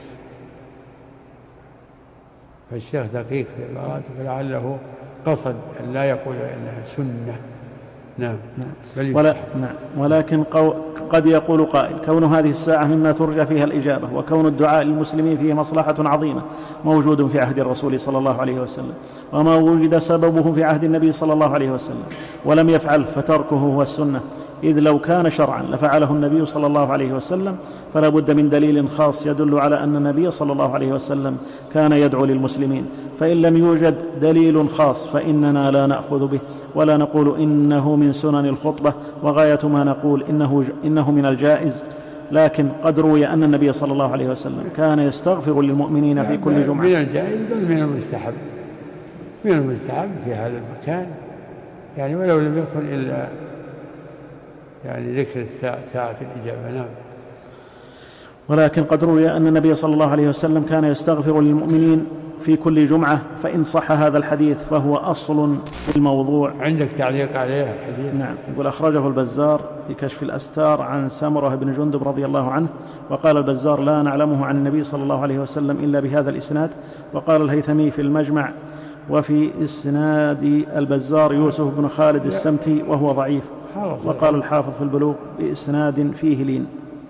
Speaker 2: فالشيخ دقيق في عباراته، فلعله قصد أن لا يقول إنها سنة. نعم.
Speaker 6: نعم. ولا نعم. ولكن قو... قد يقول قائل كون هذه الساعة مما ترجى فيها الإجابة، وكون الدعاء للمسلمين فيه مصلحة عظيمة موجود في عهد الرسول صلى الله عليه وسلم، وما وجد سببه في عهد النبي صلى الله عليه وسلم ولم يفعل فتركه هو السنة، إذ لو كان شرعا لفعله النبي صلى الله عليه وسلم، فلا بد من دليل خاص يدل على أن النبي صلى الله عليه وسلم كان يدعو للمسلمين، فإن لم يوجد دليل خاص فإننا لا نأخذ به ولا نقول إنه من سنن الخطبة، وغاية ما نقول إنه, إنه من الجائز. لكن قد روي أن النبي صلى الله عليه وسلم كان يستغفر للمؤمنين في كل جمعة.
Speaker 2: من الجائز بل من المستحب، من المستحب في هذا المكان، يعني ولو لم يكن إلا يعني ذكر الساعة ساعة الإجابة. نعم.
Speaker 6: ولكن قد روي أن النبي صلى الله عليه وسلم كان يستغفر للمؤمنين في كل جمعة، فإن صح هذا الحديث فهو أصل في الموضوع.
Speaker 2: عندك تعليق عليه الحديث؟
Speaker 6: نعم. يقول أخرجه البزار في كشف الأستار عن سمرة بن جندب رضي الله عنه، وقال البزار لا نعلمه عن النبي صلى الله عليه وسلم إلا بهذا الإسناد. وقال الهيثمي في المجمع وفي إسناد البزار يوسف بن خالد السمتي وهو ضعيف. وقال الحافظ في البلوغ بإسناد فيه لين.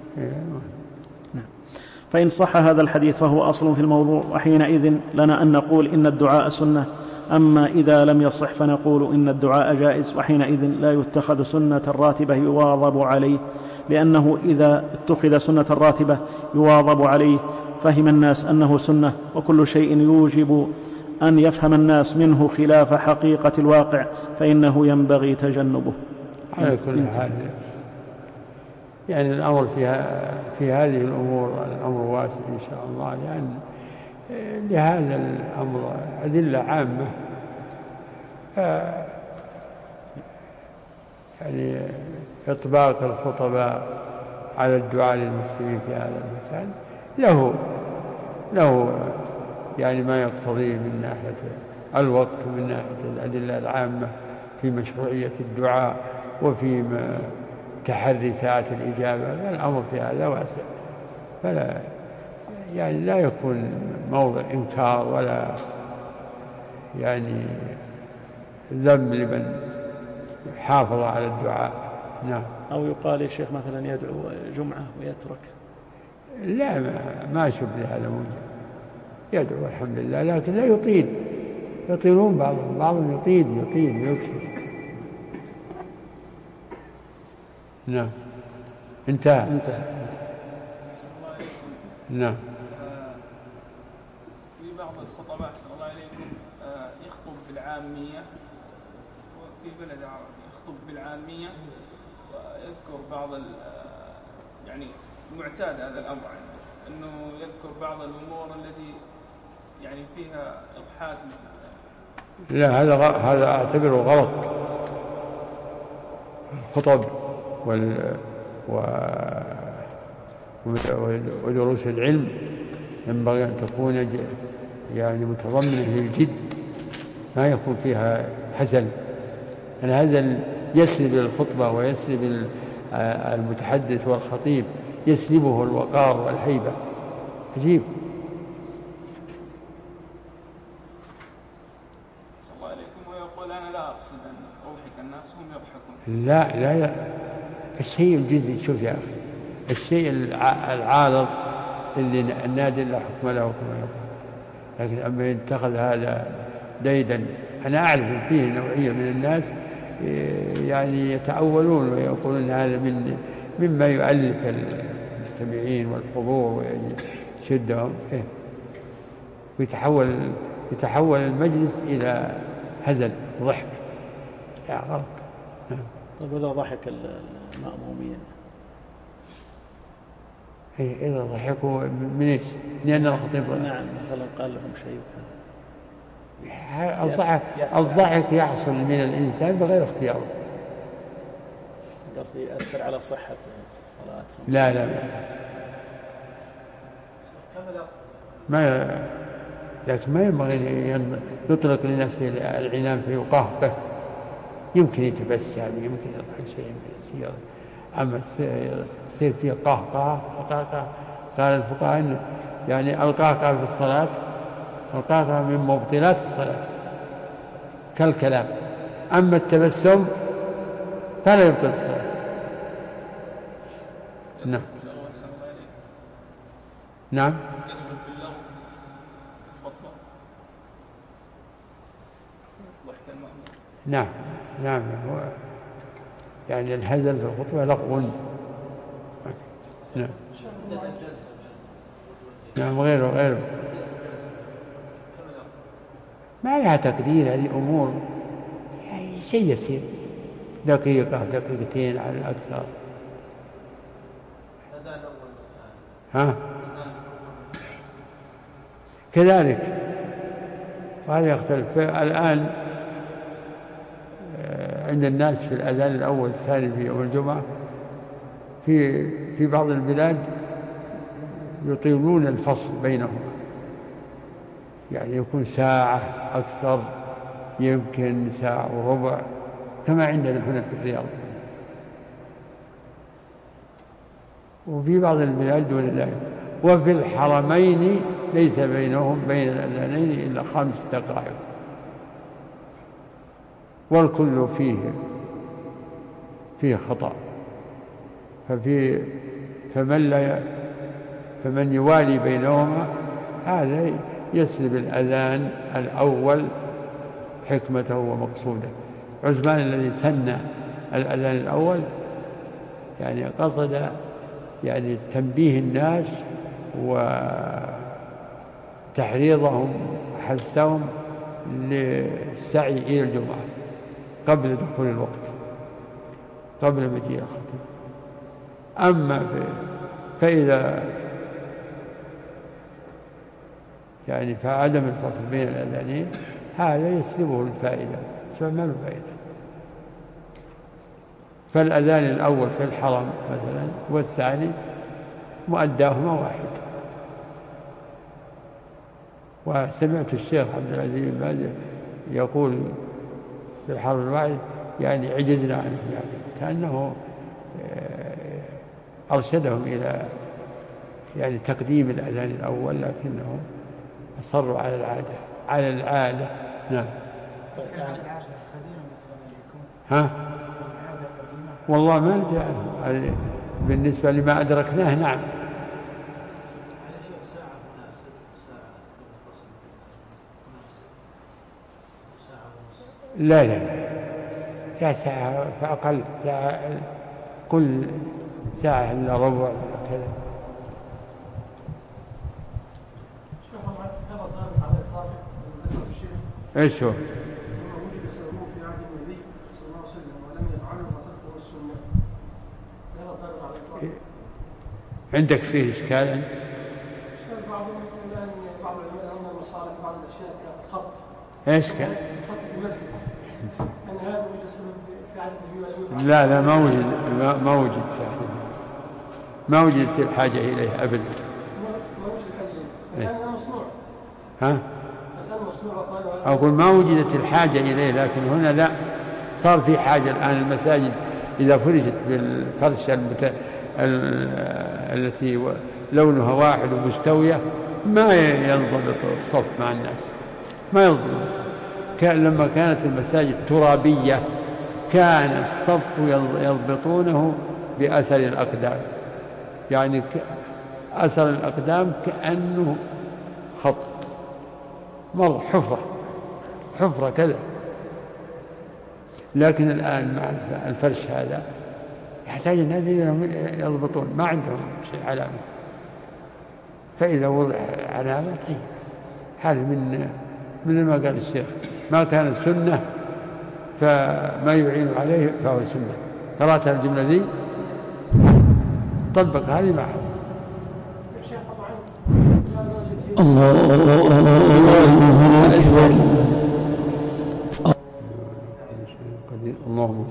Speaker 6: فإن صح هذا الحديث فهو أصل في الموضوع، وحينئذ لنا أن نقول إن الدعاء سنة. أما إذا لم يصح فنقول إن الدعاء جائز، وحينئذ لا يتخذ سنة راتبة يواظب عليه، لأنه إذا اتخذ سنة راتبة يواظب عليه فهم الناس أنه سنة، وكل شيء يوجب أن يفهم الناس منه خلاف حقيقة الواقع فإنه ينبغي تجنبه.
Speaker 2: على كل حال يعني الأمر فيها في هذه الأمور الأمر واسع إن شاء الله، لأن لهذا الأمر أدلة عامة، يعني إطباق الخطباء على الدعاء للمسلمين في هذا المكان له له يعني ما يقتضيه من ناحية الوقت ومن ناحية الأدلة العامة في مشروعية الدعاء وفي تحري ساعة الإجابة. الأمر في هذا واسع، فلا يعني لا يكون موضع إنكار ولا يعني ذم لمن حافظ على الدعاء. نعم.
Speaker 6: أو يقال يا شيخ مثلا يدعو جمعة ويترك.
Speaker 2: لا، ما, ما أشوف لهذا موجب، يدعو الحمد لله لكن لا يطيل، يطيلون بعضهم بعضهم يطيل يطيل ويكثر. نعم. انتهى
Speaker 6: انتهى.
Speaker 2: نعم.
Speaker 7: في بعض الخطباء أحسن الله عليكم يخطب بالعامية، وفي بلد عربي يخطب بالعامية ويذكر بعض يعني معتاد هذا الأمر عنده، أنه يذكر بعض الأمور التي يعني فيها إضحاك.
Speaker 2: لا، هذا هذا أعتبره غلط. الخطب وال و ودروس العلم ينبغي أن تكون يعني متضمنة للجد، ما يكون فيها هزل. الهزل يسلب الخطبة ويسلب المتحدث والخطيب، يسلبه الوقار والهيبة. عجيب.
Speaker 7: صلى الله عليكم. ويقول أنا لا أقصد أن أضحك الناس هم يضحكون.
Speaker 2: لا لا ي... الشيء الجزئي، شوف يا أخي، الشيء العارض اللي النادي لا حكم له كما يقول، لكن أما يتخذ هذا ديدا، أنا أعرف فيه نوعية من الناس يعني يتأولون ويقولون هذا من مما يؤلف المستمعين والحضور ويشدهم، إيه؟ ويتحول يتحول المجلس إلى هزل وضحك. يا غلط.
Speaker 6: طيب إذا ضحك المأمومين؟
Speaker 2: إيه إذا ضحكوا من إيش؟ لأن الخطيب
Speaker 6: نعم مثلا قال لهم شيء وكذا.
Speaker 2: الضحك الضحك يحصل من الإنسان بغير اختياره.
Speaker 6: قصدي يأثر على صحة صلاتهم.
Speaker 2: لا لا لا ما لكن ما ينبغي يطلق لنفسه العنان فيقهقه. يمكن يتبسم، يمكن يضحك شيء يسير، أما تصير فيه قهقه قهقه. قال الفقهاء إن يعني القهقه في الصلاة القهقه من مبطلات الصلاة كالكلام، أما التبسم فلا يبطل الصلاة. نعم. نعم. نعم نعم هو يعني الهزل في الخطبة لغو. نعم نعم غيره غيره ما لها تقدير. هذه أمور يعني شيء يسير، دقيقة دقيقتين على الأكثر. ها كذلك، وهذا يختلف. الآن عند الناس في الأذان الأول الثاني في يوم الجمعة في في بعض البلاد يطيلون الفصل بينهم، يعني يكون ساعة أكثر، يمكن ساعة وربع، كما عندنا هنا في الرياض. وفي بعض البلاد دون ذلك. وفي الحرمين ليس بينهم بين الأذانين إلا خمس دقائق، والكل فيه فيه خطأ. ففي فمن لا فمن يوالي بينهما هذا يسلب الأذان الأول حكمته ومقصوده. عثمان الذي سن الأذان الأول يعني قصد يعني تنبيه الناس وتحريضهم وحثهم للسعي إلى الجمعة قبل دخول الوقت، قبل مجيء الخطيب. أما فإذا يعني فعدم الفصل بين الأذانين هذا يسلبه الفائدة، ما له فائدة. فالأذان الأول في الحرم مثلا والثاني مؤداهما واحد. وسمعت الشيخ عبد العزيز بن باز يقول في الحرم الواحد يعني عجزنا عنه، يعني كأنه أرشدهم إلى يعني تقديم الأذان الأول، لكنهم أصروا على العادة على العادة. نعم. ها؟ والله ما ندري عنه، بالنسبة لما أدركناه نعم. لا لا لا ساعة فأقل، ساعة كل ساعة إلا ربع ولا كذا. ايش هو؟
Speaker 8: وجد سببه في عهد النبي صلى الله عليه وسلم ولم يفعله فتركه السنة. لا الضابط على الإطلاق.
Speaker 2: عندك فيه إشكال أنت؟
Speaker 8: إشكال بعضهم الآن بعض العلماء يرون المصالح بعض الأشياء كالخط.
Speaker 2: ايش كان؟
Speaker 8: الخط في المسجد. أن هذا وجد سبب في عهد النبي.
Speaker 2: لا لا ما وجد ما وجد في عهد النبي، ما وجدت الحاجة إليه أبدا.
Speaker 8: ما وجد الحاجة إليه. الآن مصنوع.
Speaker 2: ها؟ أقول ما وجدت الحاجة إليه، لكن هنا لا، صار في حاجة الآن. المساجد إذا فرشت بالفرشة المت... ال... التي لونها واحد ومستوية ما ينضبط الصف مع الناس، ما ينضبط الصف. كان لما كانت المساجد ترابية كان الصف يضبطونه بأثر الأقدام، يعني أثر الأقدام كأنه خط مر حفرة حفرة كذا. لكن الآن مع الفرش هذا يحتاج الناس أنهم يضبطون، ما عندهم شيء علامة، فإذا وضع علامة طيب. هذا من من ما قال الشيخ، ما كانت سنة فما يعين عليه فهو سنة. قرأت الجملة ذي طبق هذه معها.
Speaker 1: الله أكبر.
Speaker 2: اللهم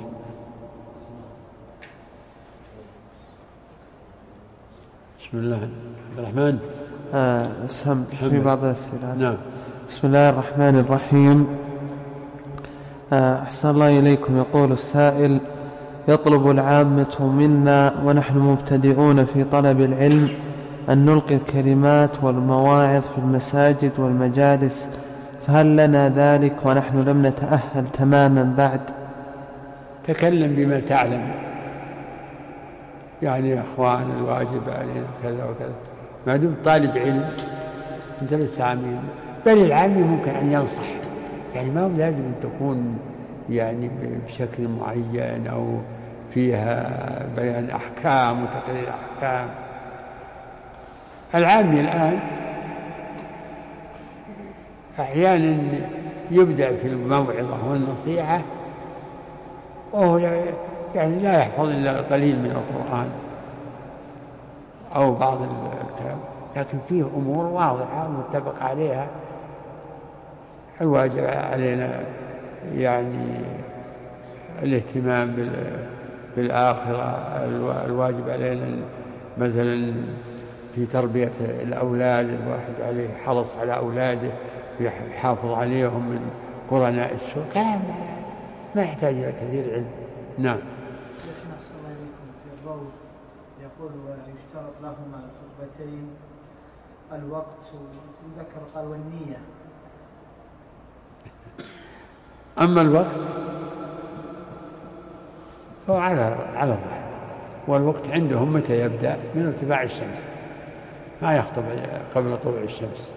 Speaker 2: بسم الله الرحمن
Speaker 9: آه السم في بعض الأسئلة.
Speaker 2: نعم.
Speaker 9: بسم الله الرحمن الرحيم. آه أحسن الله إليكم. يقول السائل: يطلب العامة منا ونحن مبتدئون في طلب العلم أن نلقي الكلمات والمواعظ في المساجد والمجالس، فهل لنا ذلك ونحن لم نتأهل تماما بعد؟
Speaker 2: تكلم بما تعلم، يعني يا أخوان الواجب علينا كذا وكذا، ما دمت طالب علم أنت لست عامين. بل العامي ممكن أن ينصح، يعني ما هو لازم أن تكون يعني بشكل معين أو فيها بيان أحكام وتقرير أحكام. العامي الآن أحيانا يبدع في الموعظة والنصيحة وهو يعني لا يحفظ إلا قليل من القرآن أو بعض الكلام، لكن فيه أمور واضحة متفق عليها. الواجب علينا يعني الاهتمام بالآخرة، الواجب علينا مثلا في تربية الأولاد، الواحد عليه حرص على أولاده ويحافظ عليهم من قرناء السوء، كلام ما يحتاج إلى كثير علم. نعم.
Speaker 5: شيخنا صلى الله عليكم في الروض يقول ويشترط لهما الخطبتين الوقت، وذكر قال والنية.
Speaker 2: أما الوقت فهو على على ظهر، والوقت عندهم متى يبدأ؟ من ارتفاع الشمس، ما يخطب قبل طلوع الشمس.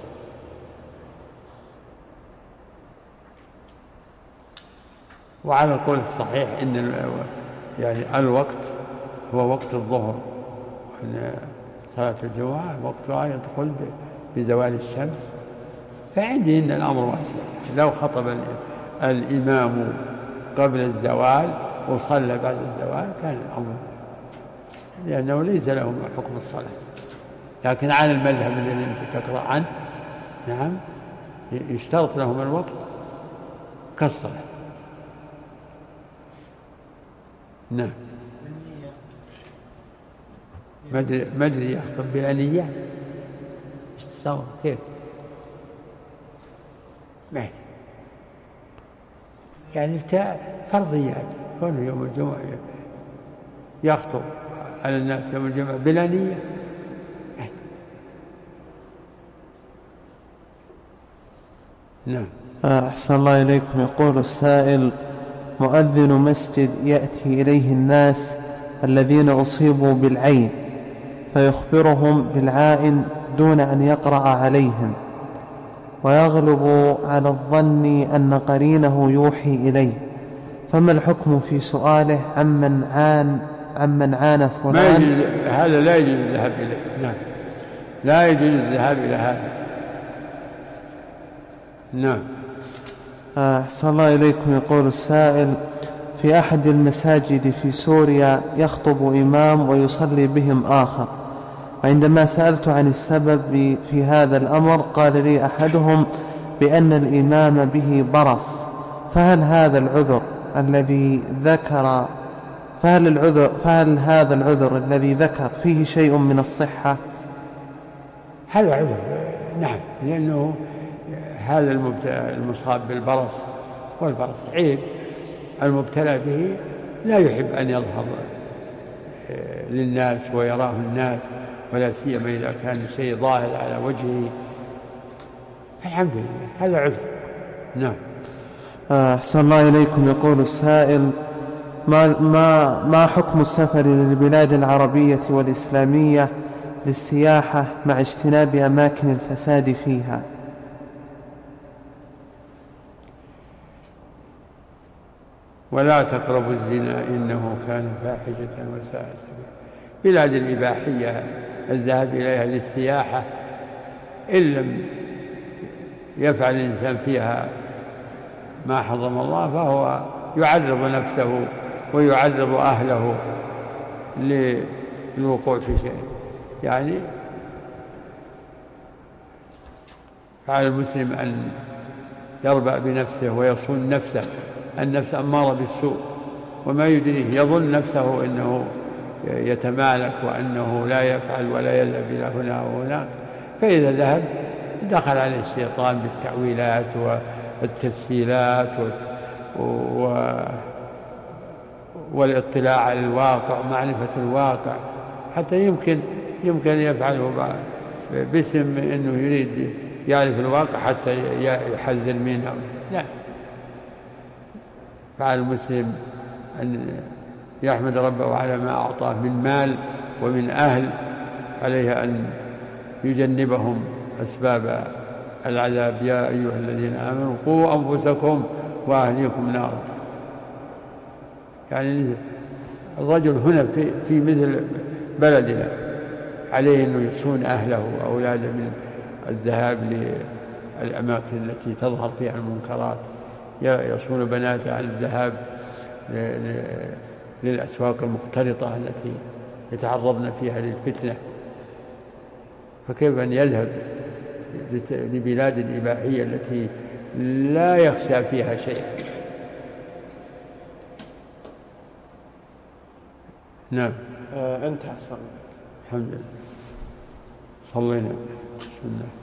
Speaker 2: وعلى القول الصحيح إن يعني الوقت هو وقت الظهر، وأن صلاة الجمعة وقتها يدخل بزوال الشمس. فعندي إن الأمر واسع، لو خطب الإمام قبل الزوال وصلى بعد الزوال كان الأمر، لأنه ليس له حكم الصلاة. لكن على المذهب الذي أنت تقرأ عنه نعم يشترط لهم الوقت كالصلاة. نعم ما أدري يخطب بلا نية ايش تصور كيف ما أدري يعني فرضيات كونه يوم الجمعة يخطب على الناس يوم الجمعة بلا نية. نعم.
Speaker 9: أحسن الله إليكم. يقول السائل: مؤذن مسجد يأتي إليه الناس الذين أصيبوا بالعين فيخبرهم بالعائن دون أن يقرأ عليهم، ويغلب على الظن أن قرينه يوحي إليه، فما الحكم في سؤاله عمن عان عمن عان فلان؟
Speaker 2: هذا لا يجوز الذهاب إليه. نعم لا يجوز الذهاب إلى هذا. نعم.
Speaker 9: أحسن الله إليكم. يقول السائل: في أحد المساجد في سوريا يخطب إمام ويصلي بهم آخر، وعندما سألت عن السبب في هذا الأمر قال لي أحدهم بأن الإمام به برص، فهل هذا العذر الذي ذكر فهل, العذر فهل هذا العذر الذي ذكر فيه شيء من الصحة؟
Speaker 2: هذا عذر. نعم لأنه هذا المصاب بالبرص والبرص عيب، المبتلى به لا يحب أن يظهر للناس ويراه الناس، ولا سيما إذا كان شيء ظاهر على وجهه. الحمد لله هذا عذر. نعم.
Speaker 9: أحسن الله إليكم. يقول السائل: ما, ما, ما حكم السفر للبلاد العربية والإسلامية للسياحة مع اجتناب أماكن الفساد فيها؟
Speaker 2: ولا تقربوا الزنا إنه كان فاحشة وساء سبيلا. بلاد الإباحية الذهاب إليها للسياحة إن لم يفعل الإنسان فيها ما حرم الله فهو يعرض نفسه ويعرض أهله للوقوع في شيء. يعني فعلى المسلم أن يربأ بنفسه ويصون نفسه. النفس أمارة بالسوء وما يدريه، يظن نفسه أنه يتمالك وأنه لا يفعل ولا يذهب إلى هنا وهناك، فإذا ذهب دخل عليه الشيطان بالتأويلات والتسهيلات والاطلاع على الواقع ومعرفة الواقع، حتى يمكن يمكن يفعله باسم أنه يريد يعرف الواقع حتى يحذر منه. لا، فعلى المسلم أن يحمد ربه على ما أعطاه من مال ومن أهل، عليه أن يجنبهم أسباب العذاب. يا أيها الذين آمنوا قوا أنفسكم وأهليكم نارا. يعني الرجل هنا في, في مثل بلدنا عليه أنه يصون أهله وأولاده من الذهاب للأماكن التي تظهر فيها المنكرات، يصون بناته عن الذهاب للأسواق المختلطة التي يتعرضن فيها للفتنة. فكيف أن يذهب لبلاد الإباحية التي لا يخشى فيها شيء؟ نعم.
Speaker 9: آه انتهى. الحمد
Speaker 2: لله. صلينا. بسم الله.